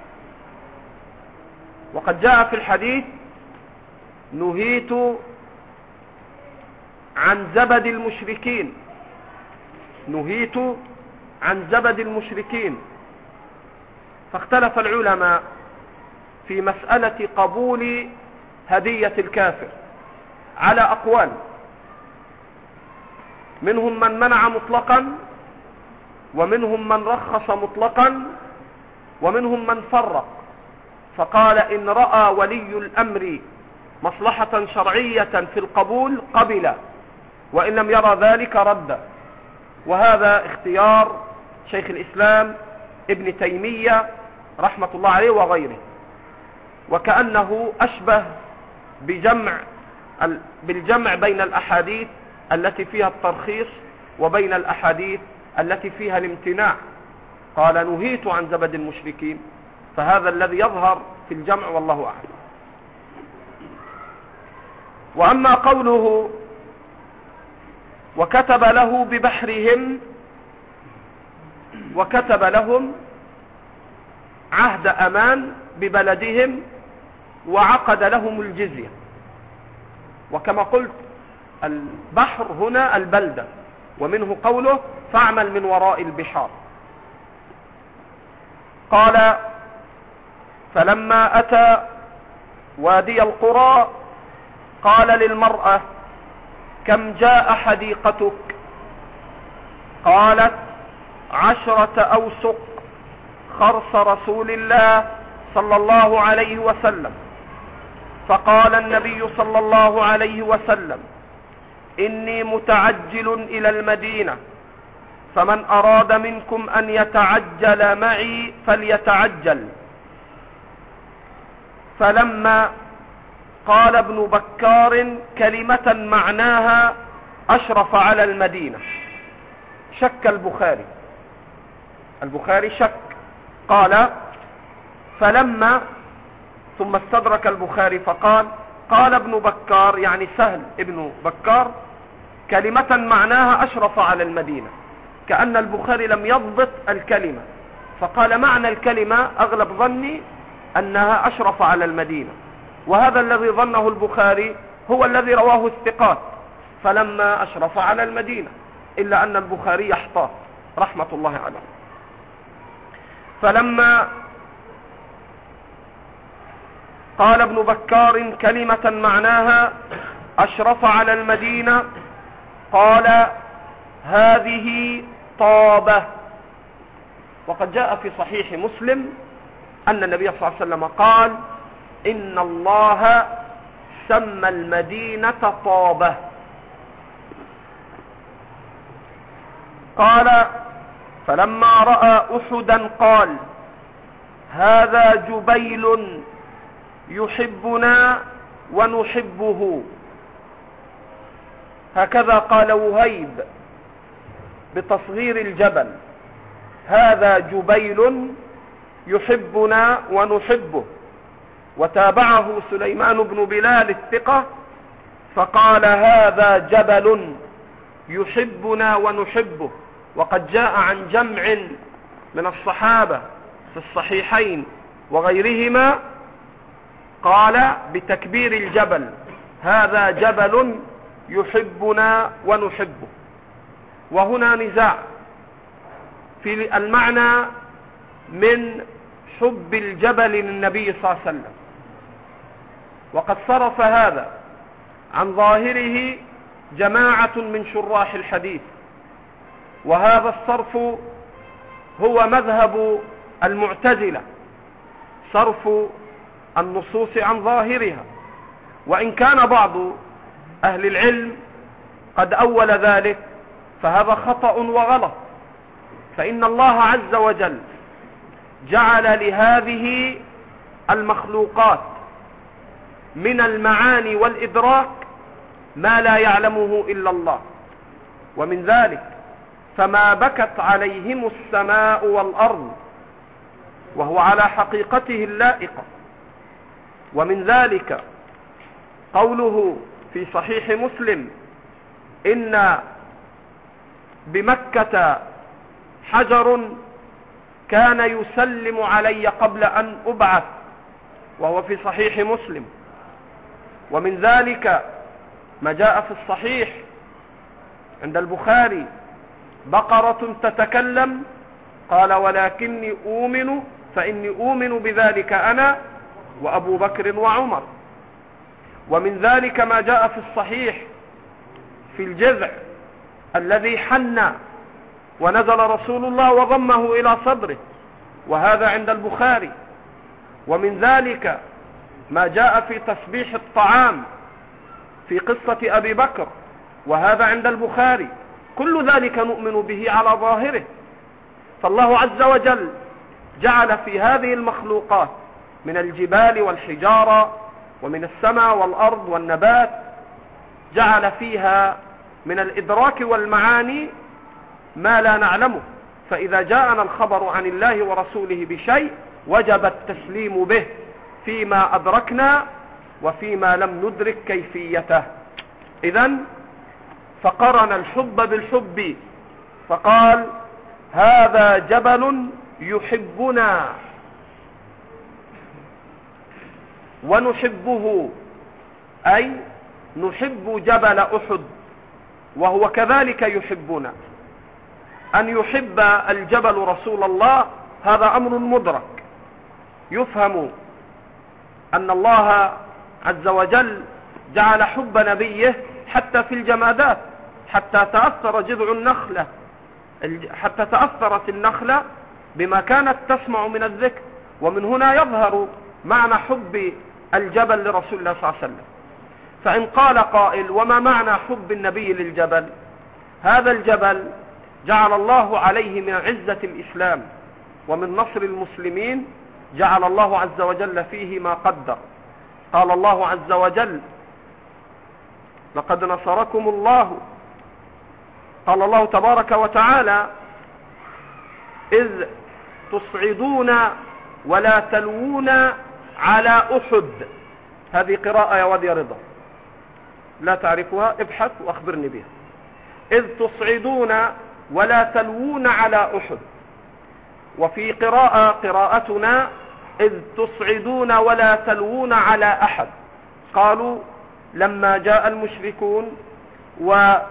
وقد جاء في الحديث نهيت عن زبد المشركين، نهيت عن زبد المشركين. فاختلف العلماء في مسألة قبول هدية الكافر على أقوال، منهم من منع مطلقا، ومنهم من رخص مطلقا، ومنهم من فرق فقال إن رأى ولي الأمر مصلحة شرعية في القبول قبل، وإن لم يرى ذلك رد. وهذا اختيار شيخ الإسلام ابن تيمية رحمة الله عليه وغيره، وكأنه أشبه بالجمع بين الأحاديث التي فيها الترخيص وبين الأحاديث التي فيها الامتناع. قال نهيت عن زبد المشركين، فهذا الذي يظهر في الجمع والله أعلم. وأما قوله وكتب له ببحرهم، وكتب لهم عهد أمان ببلدهم، وعقد لهم الجزية. وكما قلت البحر هنا البلدة، ومنه قوله فاعمل من وراء البحار. قال فلما أتى وادي القرى قال للمرأة كم جاء حديقتك؟ قالت 10 أوسق خرص رسول الله صلى الله عليه وسلم. فقال النبي صلى الله عليه وسلم إني متعجل إلى المدينة، فمن أراد منكم أن يتعجل معي فليتعجل. فلما قال ابن بكار كلمة معناها أشرف على المدينة، شك البخاري شك. قال فلما ثم استدرك البخاري فقال قال ابن بكار، يعني سهل ابن بكار، كلمة معناها أشرف على المدينة، كأن البخاري لم يضبط الكلمة، فقال معنى الكلمة أغلب ظني أنها أشرف على المدينة، وهذا الذي ظنه البخاري هو الذي رواه الثقات، فلما أشرف على المدينة، إلا أن البخاري يحتاط رحمة الله عليه. فلما قال ابن بكار كلمة معناها أشرف على المدينة، قال هذه طابة. وقد جاء في صحيح مسلم أن النبي صلى الله عليه وسلم قال إن الله سمى المدينة طابة. قال فلما رأى أحدا قال هذا جبيل يحبنا ونحبه. هكذا قال وهيب بتصغير الجبل، هذا جبيل يحبنا ونحبه. وتابعه سليمان بن بلال الثقة فقال هذا جبل يحبنا ونحبه. وقد جاء عن جمع من الصحابة في الصحيحين وغيرهما قال بتكبير الجبل هذا جبل يحبنا ونحبه. وهنا نزاع في المعنى من حب الجبل للنبي صلى الله عليه وسلم، وقد صرف هذا عن ظاهره جماعة من شراح الحديث، وهذا الصرف هو مذهب المعتزلة، صرف النصوص عن ظاهرها، وإن كان بعض أهل العلم قد أول ذلك فهذا خطأ وغلط، فإن الله عز وجل جعل لهذه المخلوقات من المعاني والإدراك ما لا يعلمه إلا الله. ومن ذلك فما بكت عليهم السماء والأرض وهو على حقيقته اللائقة. ومن ذلك قوله في صحيح مسلم إن بمكة حجر كان يسلم علي قبل أن أبعث، وهو في صحيح مسلم. ومن ذلك ما جاء في الصحيح عند البخاري بقرة تتكلم قال ولكني أؤمن فإني أؤمن بذلك أنا وأبو بكر وعمر. ومن ذلك ما جاء في الصحيح في الجذع الذي حنى ونزل رسول الله وضمه إلى صدره، وهذا عند البخاري. ومن ذلك ما جاء في تسبيح الطعام في قصة أبي بكر، وهذا عند البخاري. كل ذلك نؤمن به على ظاهره. فالله عز وجل جعل في هذه المخلوقات من الجبال والحجارة ومن السماء والأرض والنبات، جعل فيها من الإدراك والمعاني ما لا نعلمه. فإذا جاءنا الخبر عن الله ورسوله بشيء وجب التسليم به فيما أدركنا وفيما لم ندرك كيفيته. إذن فقرن الحب بالحب فقال هذا جبل يحبنا ونحبه، أي نحب جبل أحد وهو كذلك يحبنا. أن يحب الجبل رسول الله هذا أمر مدرك، يفهم أن الله عز وجل جعل حب نبيه حتى في الجمادات، حتى تأثر جذع النخلة، حتى تأثرت النخلة بما كانت تسمع من الذكر. ومن هنا يظهر معنى حب الجبل لرسول الله صلى الله عليه وسلم. فإن قال قائل وما معنى حب النبي للجبل؟ هذا الجبل جعل الله عليه من عزة الإسلام ومن نصر المسلمين، جعل الله عز وجل فيه ما قدر. قال الله عز وجل لقد نصركم الله قال الله تبارك وتعالى: إذ تصعدون ولا تلوون على أحد. هذه قراءة يا واد يا رضا، لا تعرفها ابحث وأخبرني بها. إذ تصعدون ولا تلوون على أحد. وفي قراءتنا: إذ تصعدون ولا تلوون على أحد. قالوا لما جاء المشركون وخالف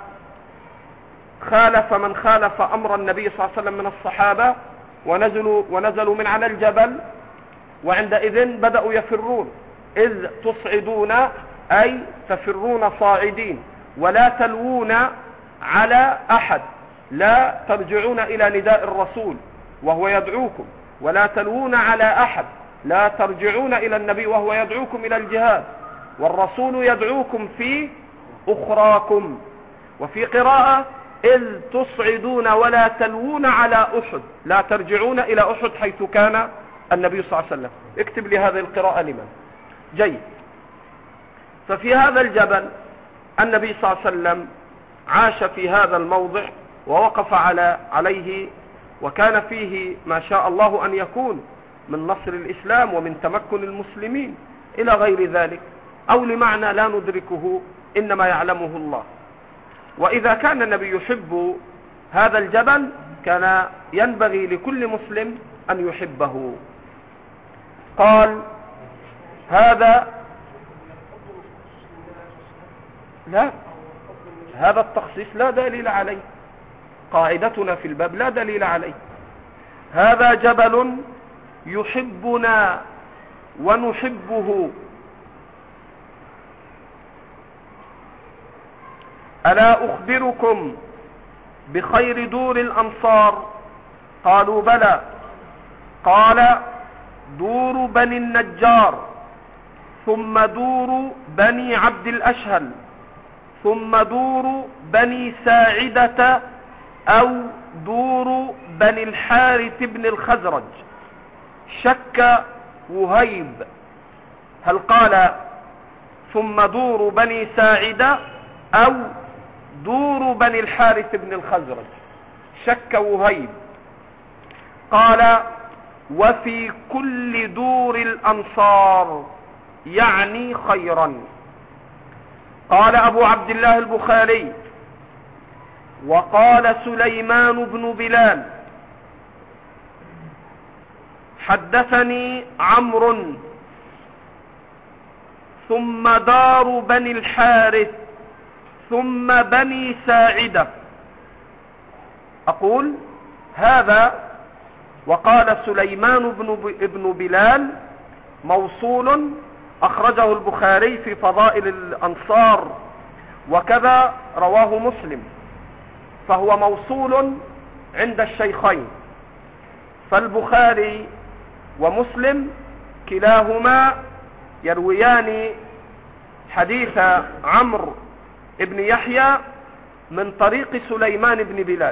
من خالف أمر النبي صلى الله عليه وسلم من الصحابة ونزلوا من على الجبل، وعندئذ بدأوا يفرون. إذ تصعدون أي تفرون صاعدين، ولا تلوون على أحد، لا ترجعون إلى نداء الرسول وهو يدعوكم، ولا تلوون على أحد، لا ترجعون إلى النبي وهو يدعوكم إلى الجهاد، والرسول يدعوكم في أخراكم. وفي قراءة: إذ تصعدون ولا تلوون على أحد، لا ترجعون إلى أحد حيث كان النبي صلى الله عليه وسلم. اكتب لي هذه القراءة لمن. جيد. ففي هذا الجبل النبي صلى الله عليه وسلم عاش في هذا الموضع ووقف عليه، وكان فيه ما شاء الله أن يكون من نصر الإسلام ومن تمكن المسلمين إلى غير ذلك، أو لمعنى لا ندركه إنما يعلمه الله. وإذا كان النبي يحب هذا الجبل كان ينبغي لكل مسلم أن يحبه. قال: هذا لا، هذا التخصيص لا دليل عليه، قاعدتنا في الباب لا دليل عليه. هذا جبل يحبنا ونحبه. ألا أخبركم بخير دور الأنصار؟ قالوا بلى. قال: دور بني النجار، ثم دور بني عبد الأشهل، ثم دور بني ساعدة أو دور بني الحارث بن الخزرج. شك وهيب، هل قال ثم دور بني ساعدة أو دور بني الحارث بن الخزرج؟ شك وهيب. قال: وفي كل دور الأنصار، يعني خيرا. قال أبو عبد الله البخاري: وقال سليمان بن بلال: حدثني عمرو، ثم دار بني الحارث، ثم بني ساعدة. أقول هذا وقال سليمان بن بلال موصول، أخرجه البخاري في فضائل الأنصار، وكذا رواه مسلم، فهو موصول عند الشيخين. فالبخاري ومسلم كلاهما يرويان حديث عمرو بن يحيى من طريق سليمان بن بلال.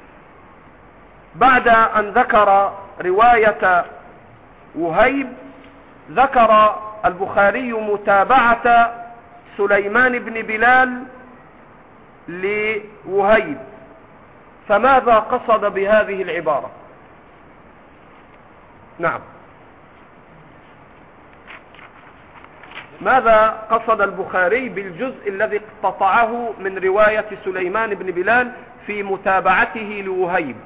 بعد أن ذكر رواية وهيب، ذكر البخاري متابعة سليمان بن بلال لوهيب. فماذا قصد بهذه العبارة؟ نعم، ماذا قصد البخاري بالجزء الذي اقتطعه من رواية سليمان بن بلال في متابعته لوهيب؟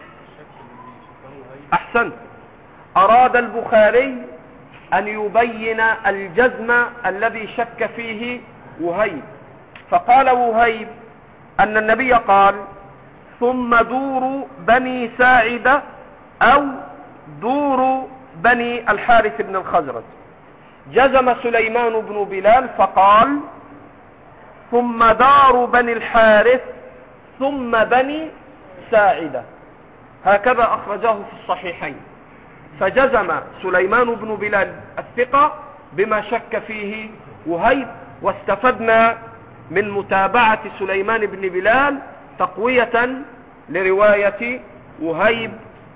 أحسنت، أراد البخاري أن يبين الجزم الذي شك فيه وهيب. فقال وهيب أن النبي قال: ثم دور بني ساعدة أو دور بني الحارث بن الخزرج. جزم سليمان بن بلال فقال: ثم دار بني الحارث ثم بني ساعدة. هكذا أخرجاه في الصحيحين. فجزم سليمان بن بلال الثقة بما شك فيه وهيب، واستفدنا من متابعة سليمان بن بلال تقوية لرواية وهيب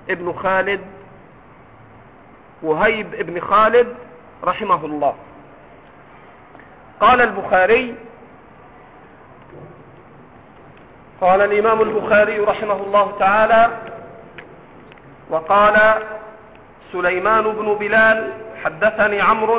بن خالد رحمه الله. قال البخاري: قال الإمام البخاري رحمه الله تعالى: وقال سليمان بن بلال حدثني عمرو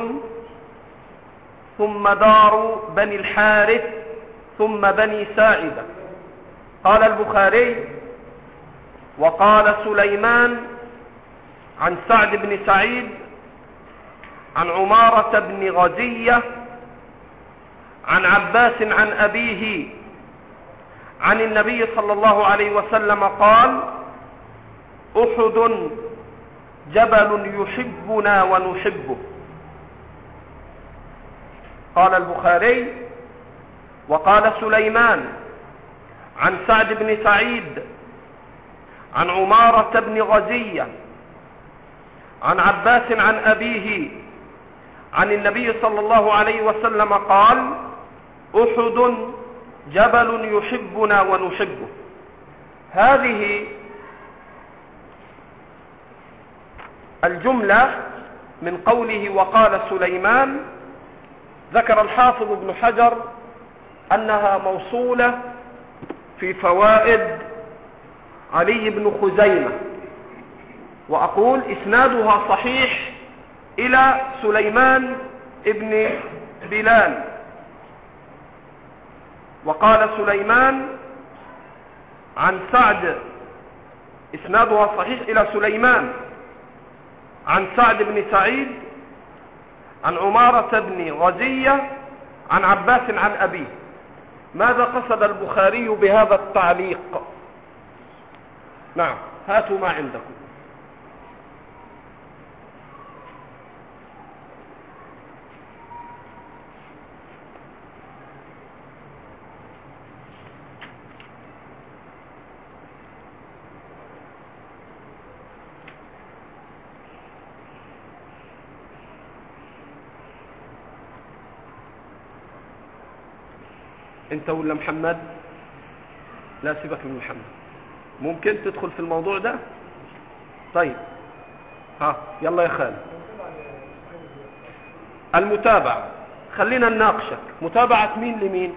ثم دار بني الحارث ثم بني ساعدة. قال البخاري: وقال سليمان عن سعد بن سعيد عن عمارة بن غزية عن عباس عن أبيه عن النبي صلى الله عليه وسلم قال: أحد جبل يحبنا ونحبه. قال البخاري: وقال سليمان عن سعد بن سعيد عن عمارة بن غزية عن عباس عن أبيه عن النبي صلى الله عليه وسلم قال: أحد جبل يحبنا ونحبه. هذه الجملة من قوله وقال سليمان ذكر الحافظ ابن حجر أنها موصولة في فوائد علي بن خزيمة، وأقول إسنادها صحيح إلى سليمان ابن بلال. وقال سليمان عن سعد، إسنادها صحيح إلى سليمان عن سعد بن سعيد عن عمارة بن غزية عن عباس عن أبيه. ماذا قصد البخاري بهذا التعليق؟ نعم، هاتوا ما عندكم. انت ولا محمد؟ لا، سيبك من محمد. ممكن تدخل في الموضوع ده؟ طيب، يلا يا خالد. المتابعة، خلينا نناقشك. متابعة مين لمين؟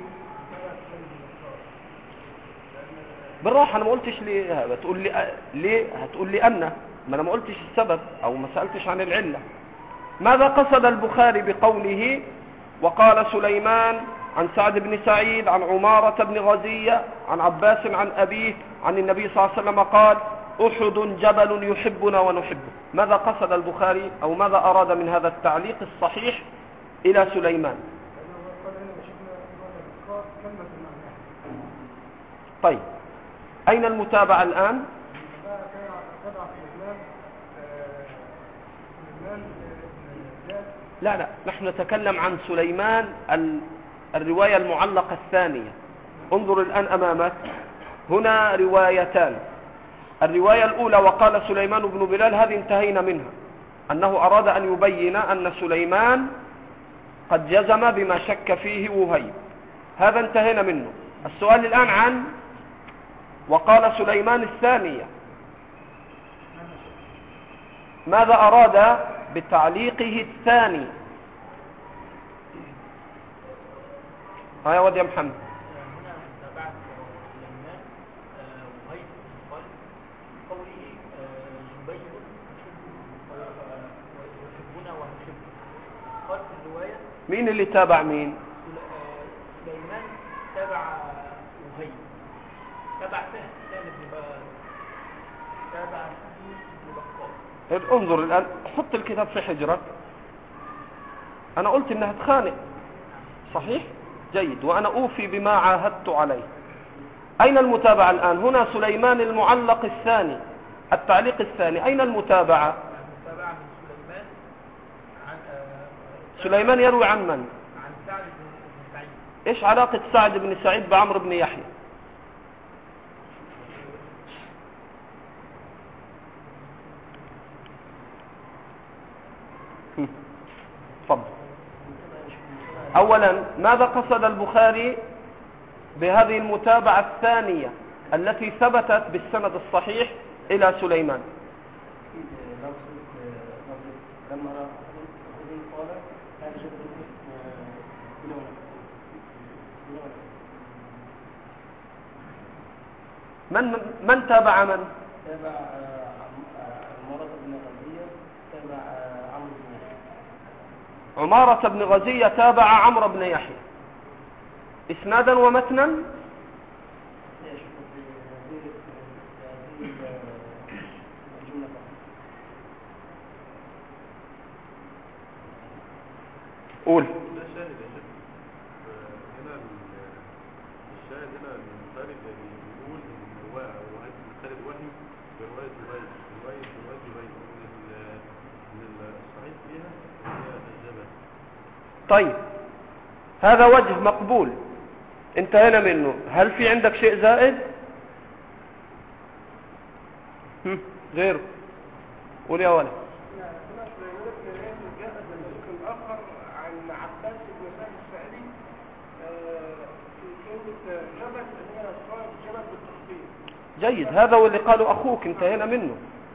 بالراحة، انا ما قلتش ليه. بتقول لي ليه؟ هتقول لي ما انا ما قلتش السبب او ما سألتش عن العلة. ماذا قصد البخاري بقوله وقال سليمان عن سعد بن سعيد عن عمارة بن غزية عن عباس عن أبيه عن النبي صلى الله عليه وسلم قال: أحد جبل يحبنا ونحبه. ماذا قصد البخاري أو ماذا أراد من هذا التعليق الصحيح إلى سليمان؟ طيب، أين المتابعة الآن؟ لا، نحن نتكلم عن سليمان الرواية المعلقة الثانية. انظر الآن أمامك، هنا روايتان. الرواية الأولى وقال سليمان بن بلال، هذه انتهينا منها، أنه أراد أن يبين أن سليمان قد جزم بما شك فيه وهيب. هذا انتهينا منه. السؤال الآن عن وقال سليمان الثانية، ماذا أراد بتعليقه الثاني؟ يا ود يا محمد. هنا تابعت سليمان وهيب قال قوله جبير ويحبنا ونحبه. قال في الرواية مين اللي تابع مين؟ سليمان تابع وهيب، تابع سهل بن تابع بن بكار. انظر الآن، حط الكتاب في حجرك. أنا قلت إنها تخانق، صحيح؟ جيد، وأنا أوفي بما عاهدت عليه. أين المتابعة الآن؟ هنا سليمان المعلق الثاني، التعليق الثاني. أين المتابعة؟ المتابعة من سليمان سليمان يروي عن من؟ عن سعد بن سعيد. إيش علاقة سعد بن سعيد بعمرو بن يحيى؟ تفضل. أولا، ماذا قصد البخاري بهذه المتابعة الثانية التي ثبتت بالسند الصحيح إلى سليمان؟ من تابع من؟ تابع عمارة بن غزية، تابع عمرو بن يحيى. عمارة بن غزية تابع عمرو بن يحيى إسنادا ومتنا. قول. الشاهد هنا المخالف بيقول ان هو خالد وهي برواية جبير من الصحيح فيها هي الجبل. طيب هذا وجه مقبول انتهينا منه. هل في عندك شيء زائد؟ غيره قول يا ولد. عن عباس بن سعد السعدي في كلمة جبل هي صارت جبل بالتخفيف. جيد، هذا هو اللي قاله أخوك انتهينا منه.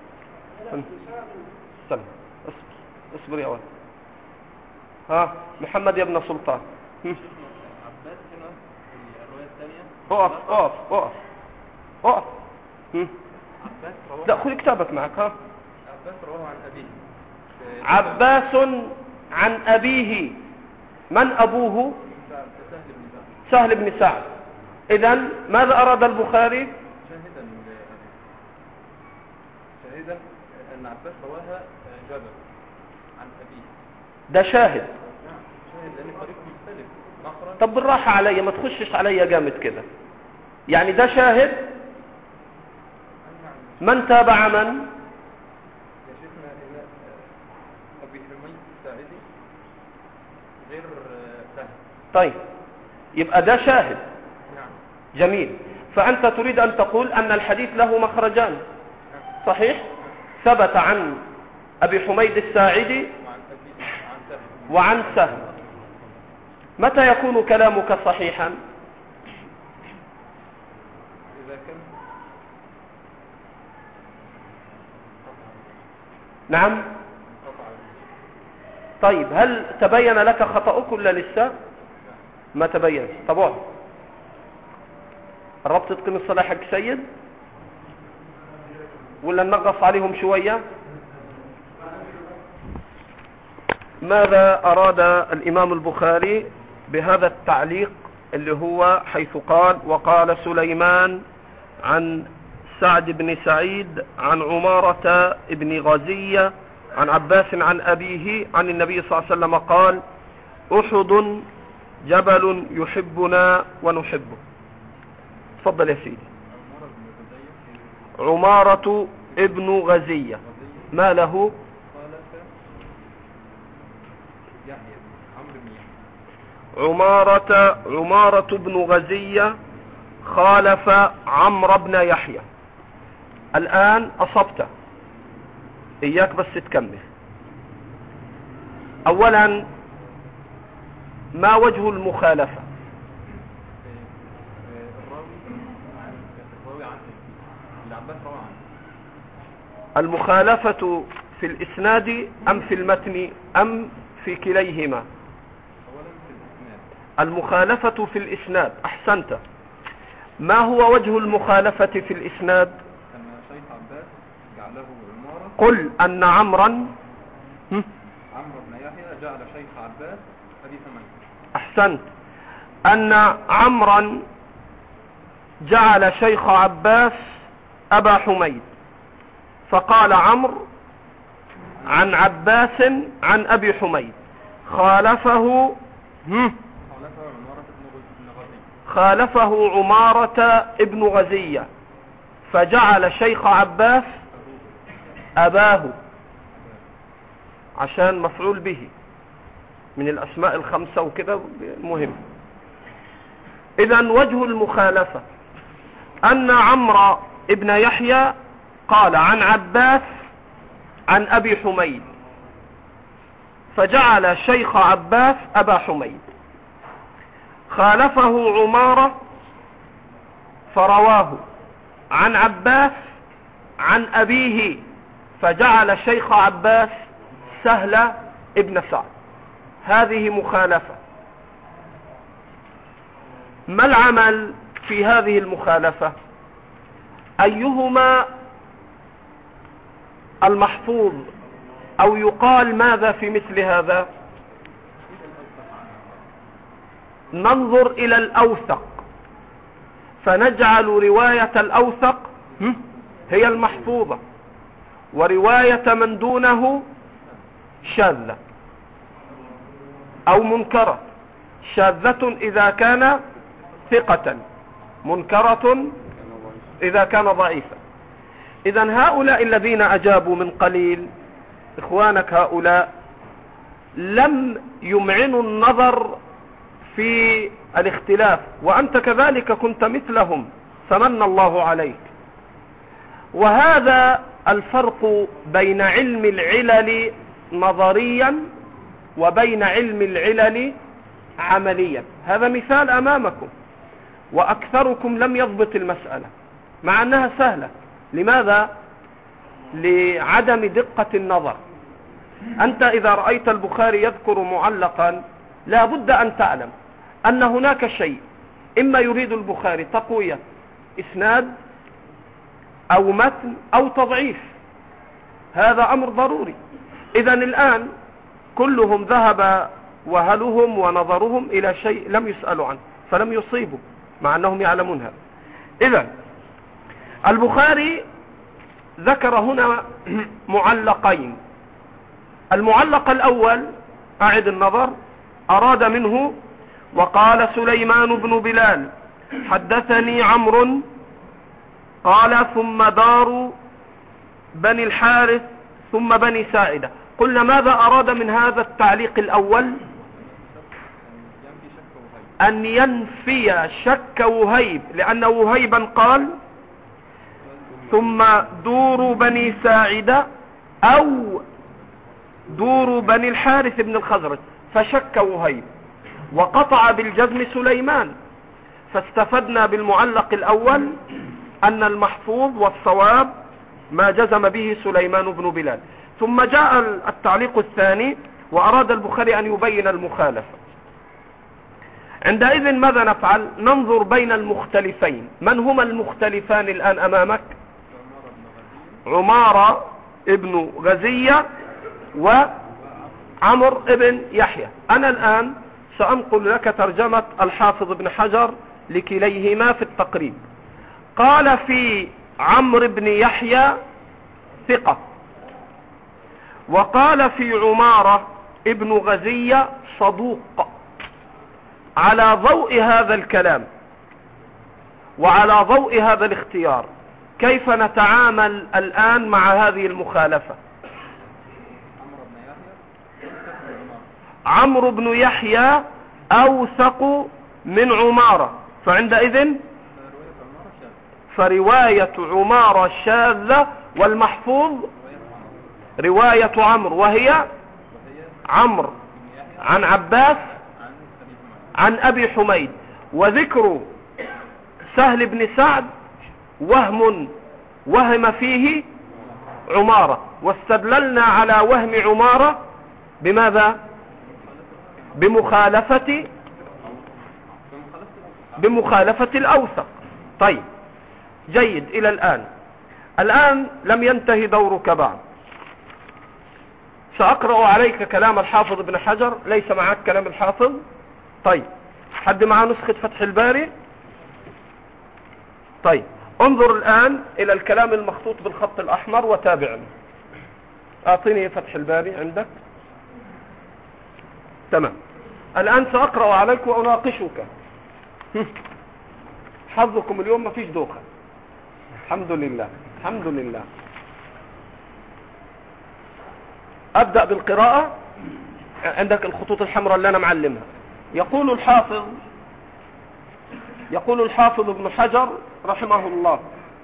استنى اصبر يا ولد. ها محمد يا ابن سلطان. عباس هنا في الرواية الثانية. اقف. عباس رواه. لا خذ كتابك معك. ها عباس رواه عن أبيه. عباس عن أبيه. من أبوه؟ سهل بن سعد. إذن ماذا أراد البخاري؟ شاهدا أن عباس رواها جابر عن أبيه. ده شاهد. شاهد لأن الطريق مختلف. طب بالراحة علي، ما تخشش علي جامد كده. يعني ده شاهد. من تابع من؟ يا شيخنا أبي حميد الساعدي غير سهل. طيب يبقى ده شاهد. نعم. جميل. فأنت تريد أن تقول أن الحديث له مخرجان. صحيح. ثبت عن أبي حميد الساعدي وعن سهل. متى يكون كلامك صحيحا؟ إذا كان نعم. طيب هل تبين لك خطأك ولا لسه؟ ما تبين. طبعا قربت تقيم الصلاة حق سيد ولا ننقص عليهم شوية؟ ماذا أراد الإمام البخاري بهذا التعليق اللي هو حيث قال وقال سليمان عن سعد بن سعيد عن عمارة بن غزية عن عباس عن أبيه عن النبي صلى الله عليه وسلم قال أحد جبل يحبنا ونحبه. تفضل يا سيدي. عمارة ابن غزية ما له؟ عمارة بن غزية خالف عمرو بن يحيى. الآن أصبت، إياك بس تكمل. أولا ما وجه المخالفة؟ المخالفة في الإسناد أم في المتن أم في كليهما؟ المخالفة في الإسناد. أحسنت. ما هو وجه المخالفة في الإسناد؟ أن شيخ عباس جعله عمارة. قل أن عمرو بن يحيى جعل شيخ عباس أبي حميد. أحسنت. أن عمرو جعل شيخ عباس أبا حميد، فقال عمرو عن عباس عن أبي حميد. خالفه عمارة ابن غزية فجعل شيخ عباس أباه عشان مفعول به من الأسماء الخمسة وكده مهم. إذن وجه المخالفة أن عمرو ابن يحيى قال عن عباس عن أبي حميد فجعل شيخ عباس أبا حميد. خالفه عمارة فرواه عن عباس عن أبيه فجعل شيخ عباس سهل ابن سعد. هذه مخالفة. ما العمل في هذه المخالفة؟ أيهما المحفوظ، أو يقال ماذا في مثل هذا؟ ننظر إلى الأوثق فنجعل رواية الأوثق هي المحفوظة، ورواية من دونه شاذة أو منكرة. شاذة إذا كان ثقة، منكرة إذا كان ضعيفا. إذن هؤلاء الذين أجابوا من قليل، إخوانك هؤلاء لم يمعنوا النظر في الاختلاف، وأنت كذلك كنت مثلهم فمن الله عليك. وهذا الفرق بين علم العلل نظريا وبين علم العلل عمليا. هذا مثال أمامكم، وأكثركم لم يضبط المسألة مع أنها سهلة. لماذا؟ لعدم دقة النظر. أنت إذا رأيت البخاري يذكر معلقا لا بد أن تعلم أن هناك شيء، إما يريد البخاري تقوية إسناد أو متن أو تضعيف، هذا أمر ضروري. إذن الآن كلهم ذهب وهلهم ونظرهم إلى شيء لم يسألوا عنه فلم يصيبوا مع أنهم يعلمون هذا. إذن البخاري ذكر هنا معلقين. المعلق الأول أعد النظر، أراد منه وقال سليمان بن بلال حدثني عمرو قال ثم دار بني الحارث ثم بني ساعدة. قلنا ماذا أراد من هذا التعليق الأول؟ أن ينفي شك وهيب، لأن وهيبا قال ثم دور بني ساعدة أو دور بني الحارث بن الخزرج، فشك وهيب وقطع بالجزم سليمان. فاستفدنا بالمعلق الأول أن المحفوظ والصواب ما جزم به سليمان بن بلال. ثم جاء التعليق الثاني وأراد البخاري أن يبين المخالفة. عندئذ ماذا نفعل؟ ننظر بين المختلفين. من هما المختلفان الآن أمامك؟ عمارة ابن غزية وعمر ابن يحيى. أنا الآن سأنقل لك ترجمة الحافظ ابن حجر لكليهما في التقريب. قال في عمرو بن يحيى ثقة، وقال في عمارة ابن غزية صدوق. على ضوء هذا الكلام وعلى ضوء هذا الاختيار كيف نتعامل الآن مع هذه المخالفة؟ عمرو بن يحيى أوثق من عمارة، فعندئذ فرواية عمارة شاذة، والمحفوظ رواية عمرو وهي عمرو عن عباس عن أبي حميد. وذكر سهل بن سعد وهم فيه عمارة، واستدللنا على وهم عمارة بماذا؟ بمخالفة الأوثق. طيب جيد. إلى الآن لم ينتهي دورك بعد. سأقرأ عليك كلام الحافظ ابن حجر. ليس معك كلام الحافظ؟ طيب حد معه نسخة فتح الباري؟ طيب انظر الآن إلى الكلام المخطوط بالخط الأحمر وتابعني. أعطيني فتح الباري عندك. تمام. الآن سأقرأ عليك وأناقشك. حظكم اليوم ما فيش دوخة، الحمد لله الحمد لله. أبدأ بالقراءة. عندك الخطوط الحمراء اللي أنا معلمها. يقول الحافظ ابن حجر رحمه الله: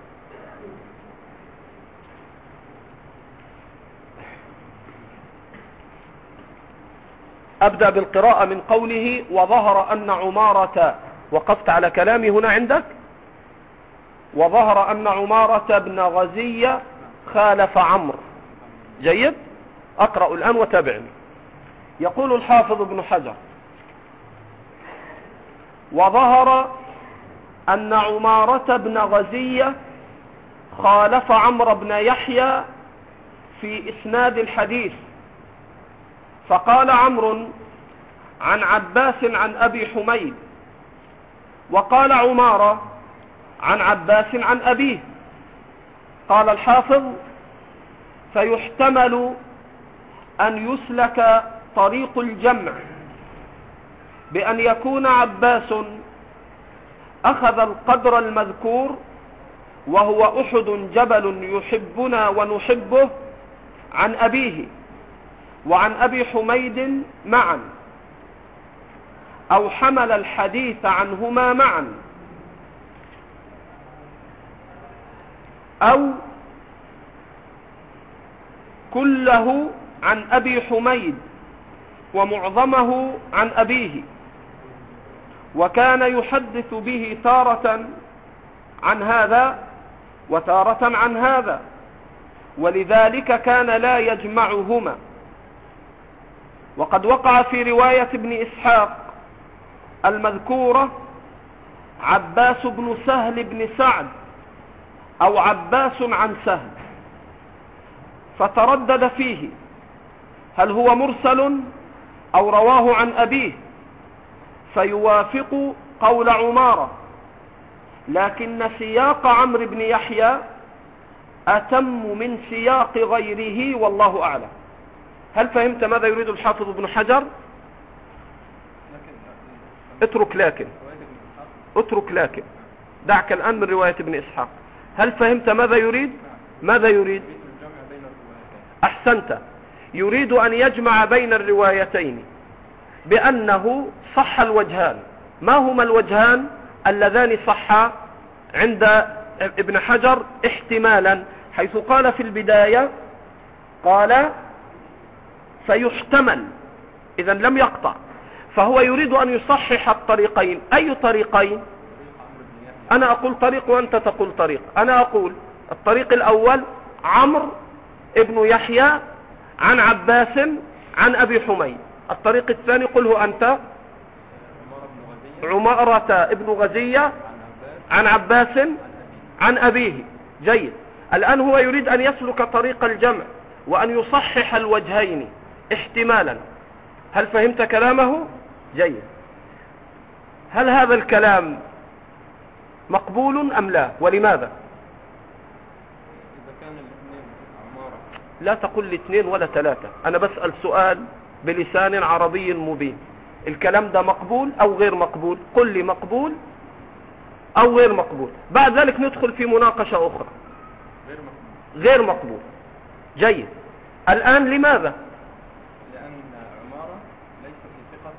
أبدأ بالقراءة من قوله وظهر أن عمارة، وقفت على كلامي هنا عندك، وظهر أن عمارة بن غزية خالف عمرو. جيد. أقرأ الآن وتابعني. يقول الحافظ ابن حجر: وظهر أن عمارة بن غزية خالف عمرو بن يحيى في إسناد الحديث، فقال عمرو عن عباس عن أبي حميد، وقال عمارة عن عباس عن أبيه. قال الحافظ: فيحتمل أن يسلك طريق الجمع بأن يكون عباس أخذ القدر المذكور وهو أحد جبل يحبنا ونحبه عن أبيه وعن أبي حميد معا، أو حمل الحديث عنهما معا، أو كله عن أبي حميد ومعظمه عن أبيه، وكان يحدث به تارة عن هذا وتارة عن هذا، ولذلك كان لا يجمعهما. وقد وقع في رواية ابن إسحاق المذكورة عباس بن سهل بن سعد أو عباس عن سهل، فتردد فيه هل هو مرسل أو رواه عن أبيه، فيوافق قول عمارة، لكن سياق عمرو بن يحيى أتم من سياق غيره والله أعلم. هل فهمت ماذا يريد الحافظ ابن حجر؟ اترك لكن دعك الآن من رواية ابن إسحاق. هل فهمت ماذا يريد؟ ماذا يريد؟ أحسنت، يريد أن يجمع بين الروايتين بأنه صح الوجهان. ما هما الوجهان اللذان صحا عند ابن حجر احتمالا؟ حيث قال في البداية قال فيحتمل، إذن لم يقطع، فهو يريد أن يصحح الطريقين. أي طريقين؟ أنا أقول طريق وأنت تقول طريق. أنا أقول الطريق الأول عمرو ابن يحيى عن عباس عن أبي حميد. الطريق الثاني قله أنت عمارة ابن غزية عن عباس عن أبيه. جيد. الآن هو يريد أن يسلك طريق الجمع وأن يصحح الوجهين احتمالا. هل فهمت كلامه؟ جيد. هل هذا الكلام مقبول أم لا؟ ولماذا؟ إذا كان الاثنين عمارة. لا تقل الاثنين ولا ثلاثة، أنا بسأل سؤال بلسان عربي مبين. الكلام ده مقبول أو غير مقبول؟ قل لي مقبول أو غير مقبول، بعد ذلك ندخل في مناقشة أخرى. غير مقبول. جيد. الآن لماذا؟ لأن عمارة ليس في ثقة.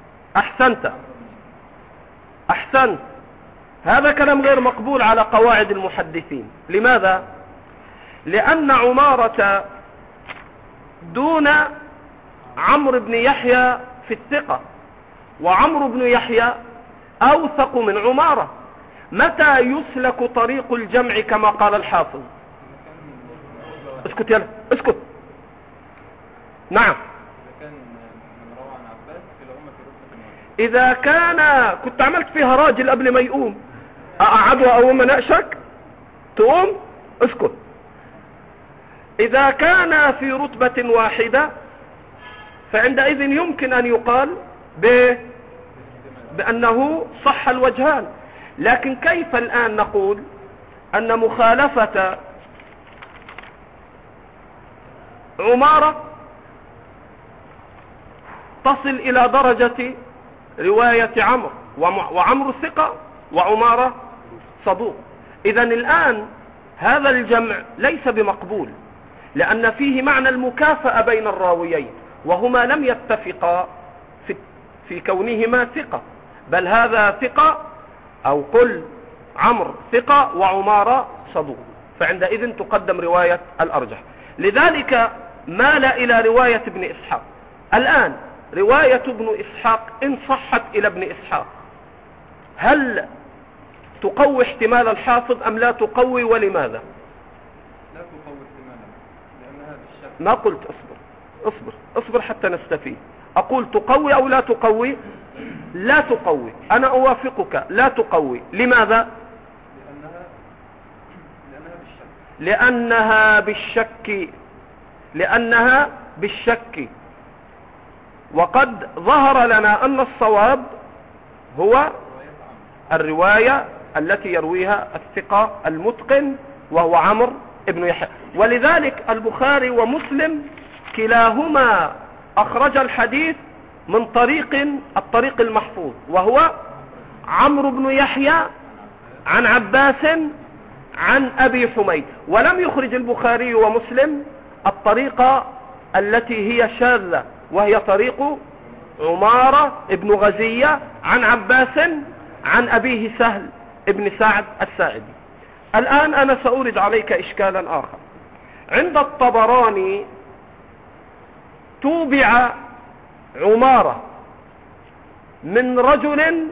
أحسنت. هذا كلام غير مقبول على قواعد المحدثين. لماذا؟ لأن عمارة دون عمرو بن يحيى في الثقة، وعمرو بن يحيى أوثق من عمارة. متى يسلك طريق الجمع كما قال الحافظ؟ اسكت يلا اسكت. نعم. إذا كان كنت عملت فيها راجل قبل ما يقوم، أقعدها أو ما ناقشك تقوم. اسكت. إذا كان في رتبة واحدة فعندئذ يمكن أن يقال بأنه صح الوجهان. لكن كيف الآن نقول أن مخالفة عمارة تصل إلى درجة رواية عمرو، وعمرو ثقة وعمارة صدوق؟ إذن الآن هذا الجمع ليس بمقبول، لأن فيه معنى المكافأة بين الراويين، وهما لم يتفقا في كونهما ثقة، بل هذا ثقة أو قل عمرو ثقة وعمارة صدوق، فعندئذ تقدم رواية الأرجح. لذلك مال إلى رواية ابن إسحاق. الآن رواية ابن إسحاق إن صحت إلى ابن إسحاق هل تقوي احتمال الحافظ أم لا تقوي؟ ولماذا؟ لا تقوي احتمالا، لأن هذا الشك. ما قلت اصبر حتى نستفيد. أقول تقوي أو لا تقوي؟ لا تقوي. أنا أوافقك لا تقوي. لماذا؟ لأنها بالشك. لأنها بالشك، وقد ظهر لنا أن الصواب هو الرواية التي يرويها الثقة المتقن وهو عمرو بن يحيى. ولذلك البخاري ومسلم كلاهما أخرج الحديث من الطريق المحفوظ، وهو عمرو بن يحيى عن عباس عن أبي حميد. ولم يخرج البخاري ومسلم الطريقة التي هي شاذة، وهي طريق عمارة بن غزية عن عباس عن أبيه سهل بن سعد الساعدي. الآن أنا سأورد عليك إشكالا آخر. عند الطبراني توبع عمارة من رجل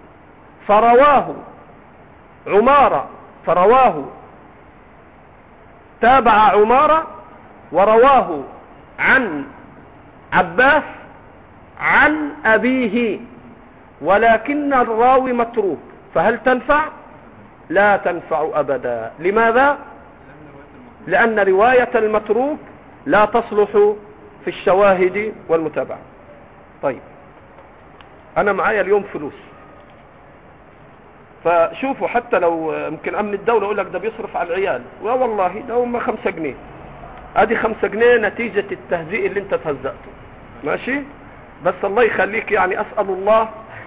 فرواه تابع عمارة ورواه عن عباس عن أبيه، ولكن الراوي متروك، فهل تنفع؟ لا تنفع أبدا. لماذا؟ لأن رواية المتروك لا تصلح في الشواهد والمتابعة. طيب، أنا معايا اليوم فلوس، فشوفوا حتى لو يمكن أمن الدولة يقول لك ده بيصرف على العيال، والله ده هم 5 جنيه، ادي 5 جنيه نتيجة التهزيء اللي انت تهزأته، ماشي؟ بس الله يخليك، يعني أسأل الله.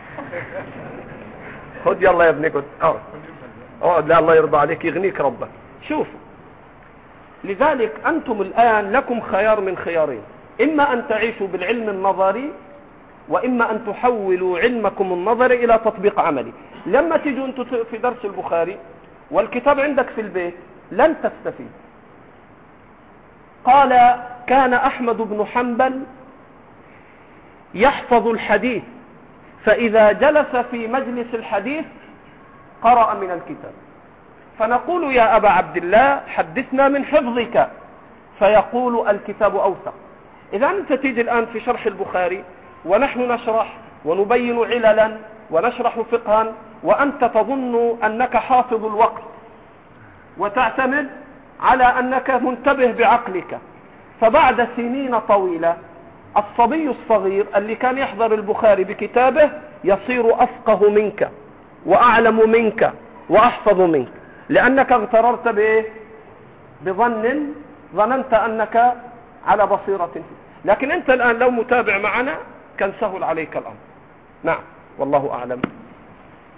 خد يلا يا ابني، اقعد، لا الله يرضى عليك، يغنيك ربك. شوفوا، لذلك أنتم الآن لكم خيار من خيارين: إما أن تعيشوا بالعلم النظري، وإما أن تحولوا علمكم النظري إلى تطبيق عملي. لما تيجوا أنتم في درس البخاري والكتاب عندك في البيت لن تستفيد. قال: كان أحمد بن حنبل يحفظ الحديث، فإذا جلس في مجلس الحديث قرأ من الكتاب، فنقول: يا أبا عبد الله حدثنا من حفظك، فيقول: الكتاب أوثق. إذا أنت تيجي الآن في شرح البخاري ونحن نشرح ونبين عللا ونشرح فقها، وأنت تظن أنك حافظ الوقت وتعتمد على أنك منتبه بعقلك، فبعد سنين طويلة الصبي الصغير اللي كان يحضر البخاري بكتابه يصير أفقه منك وأعلم منك وأحفظ منك، لأنك اغتررت ظننت أنك على بصيرة فيه. لكن أنت الآن لو متابع معنا كان سهل عليك الأمر. نعم، والله أعلم.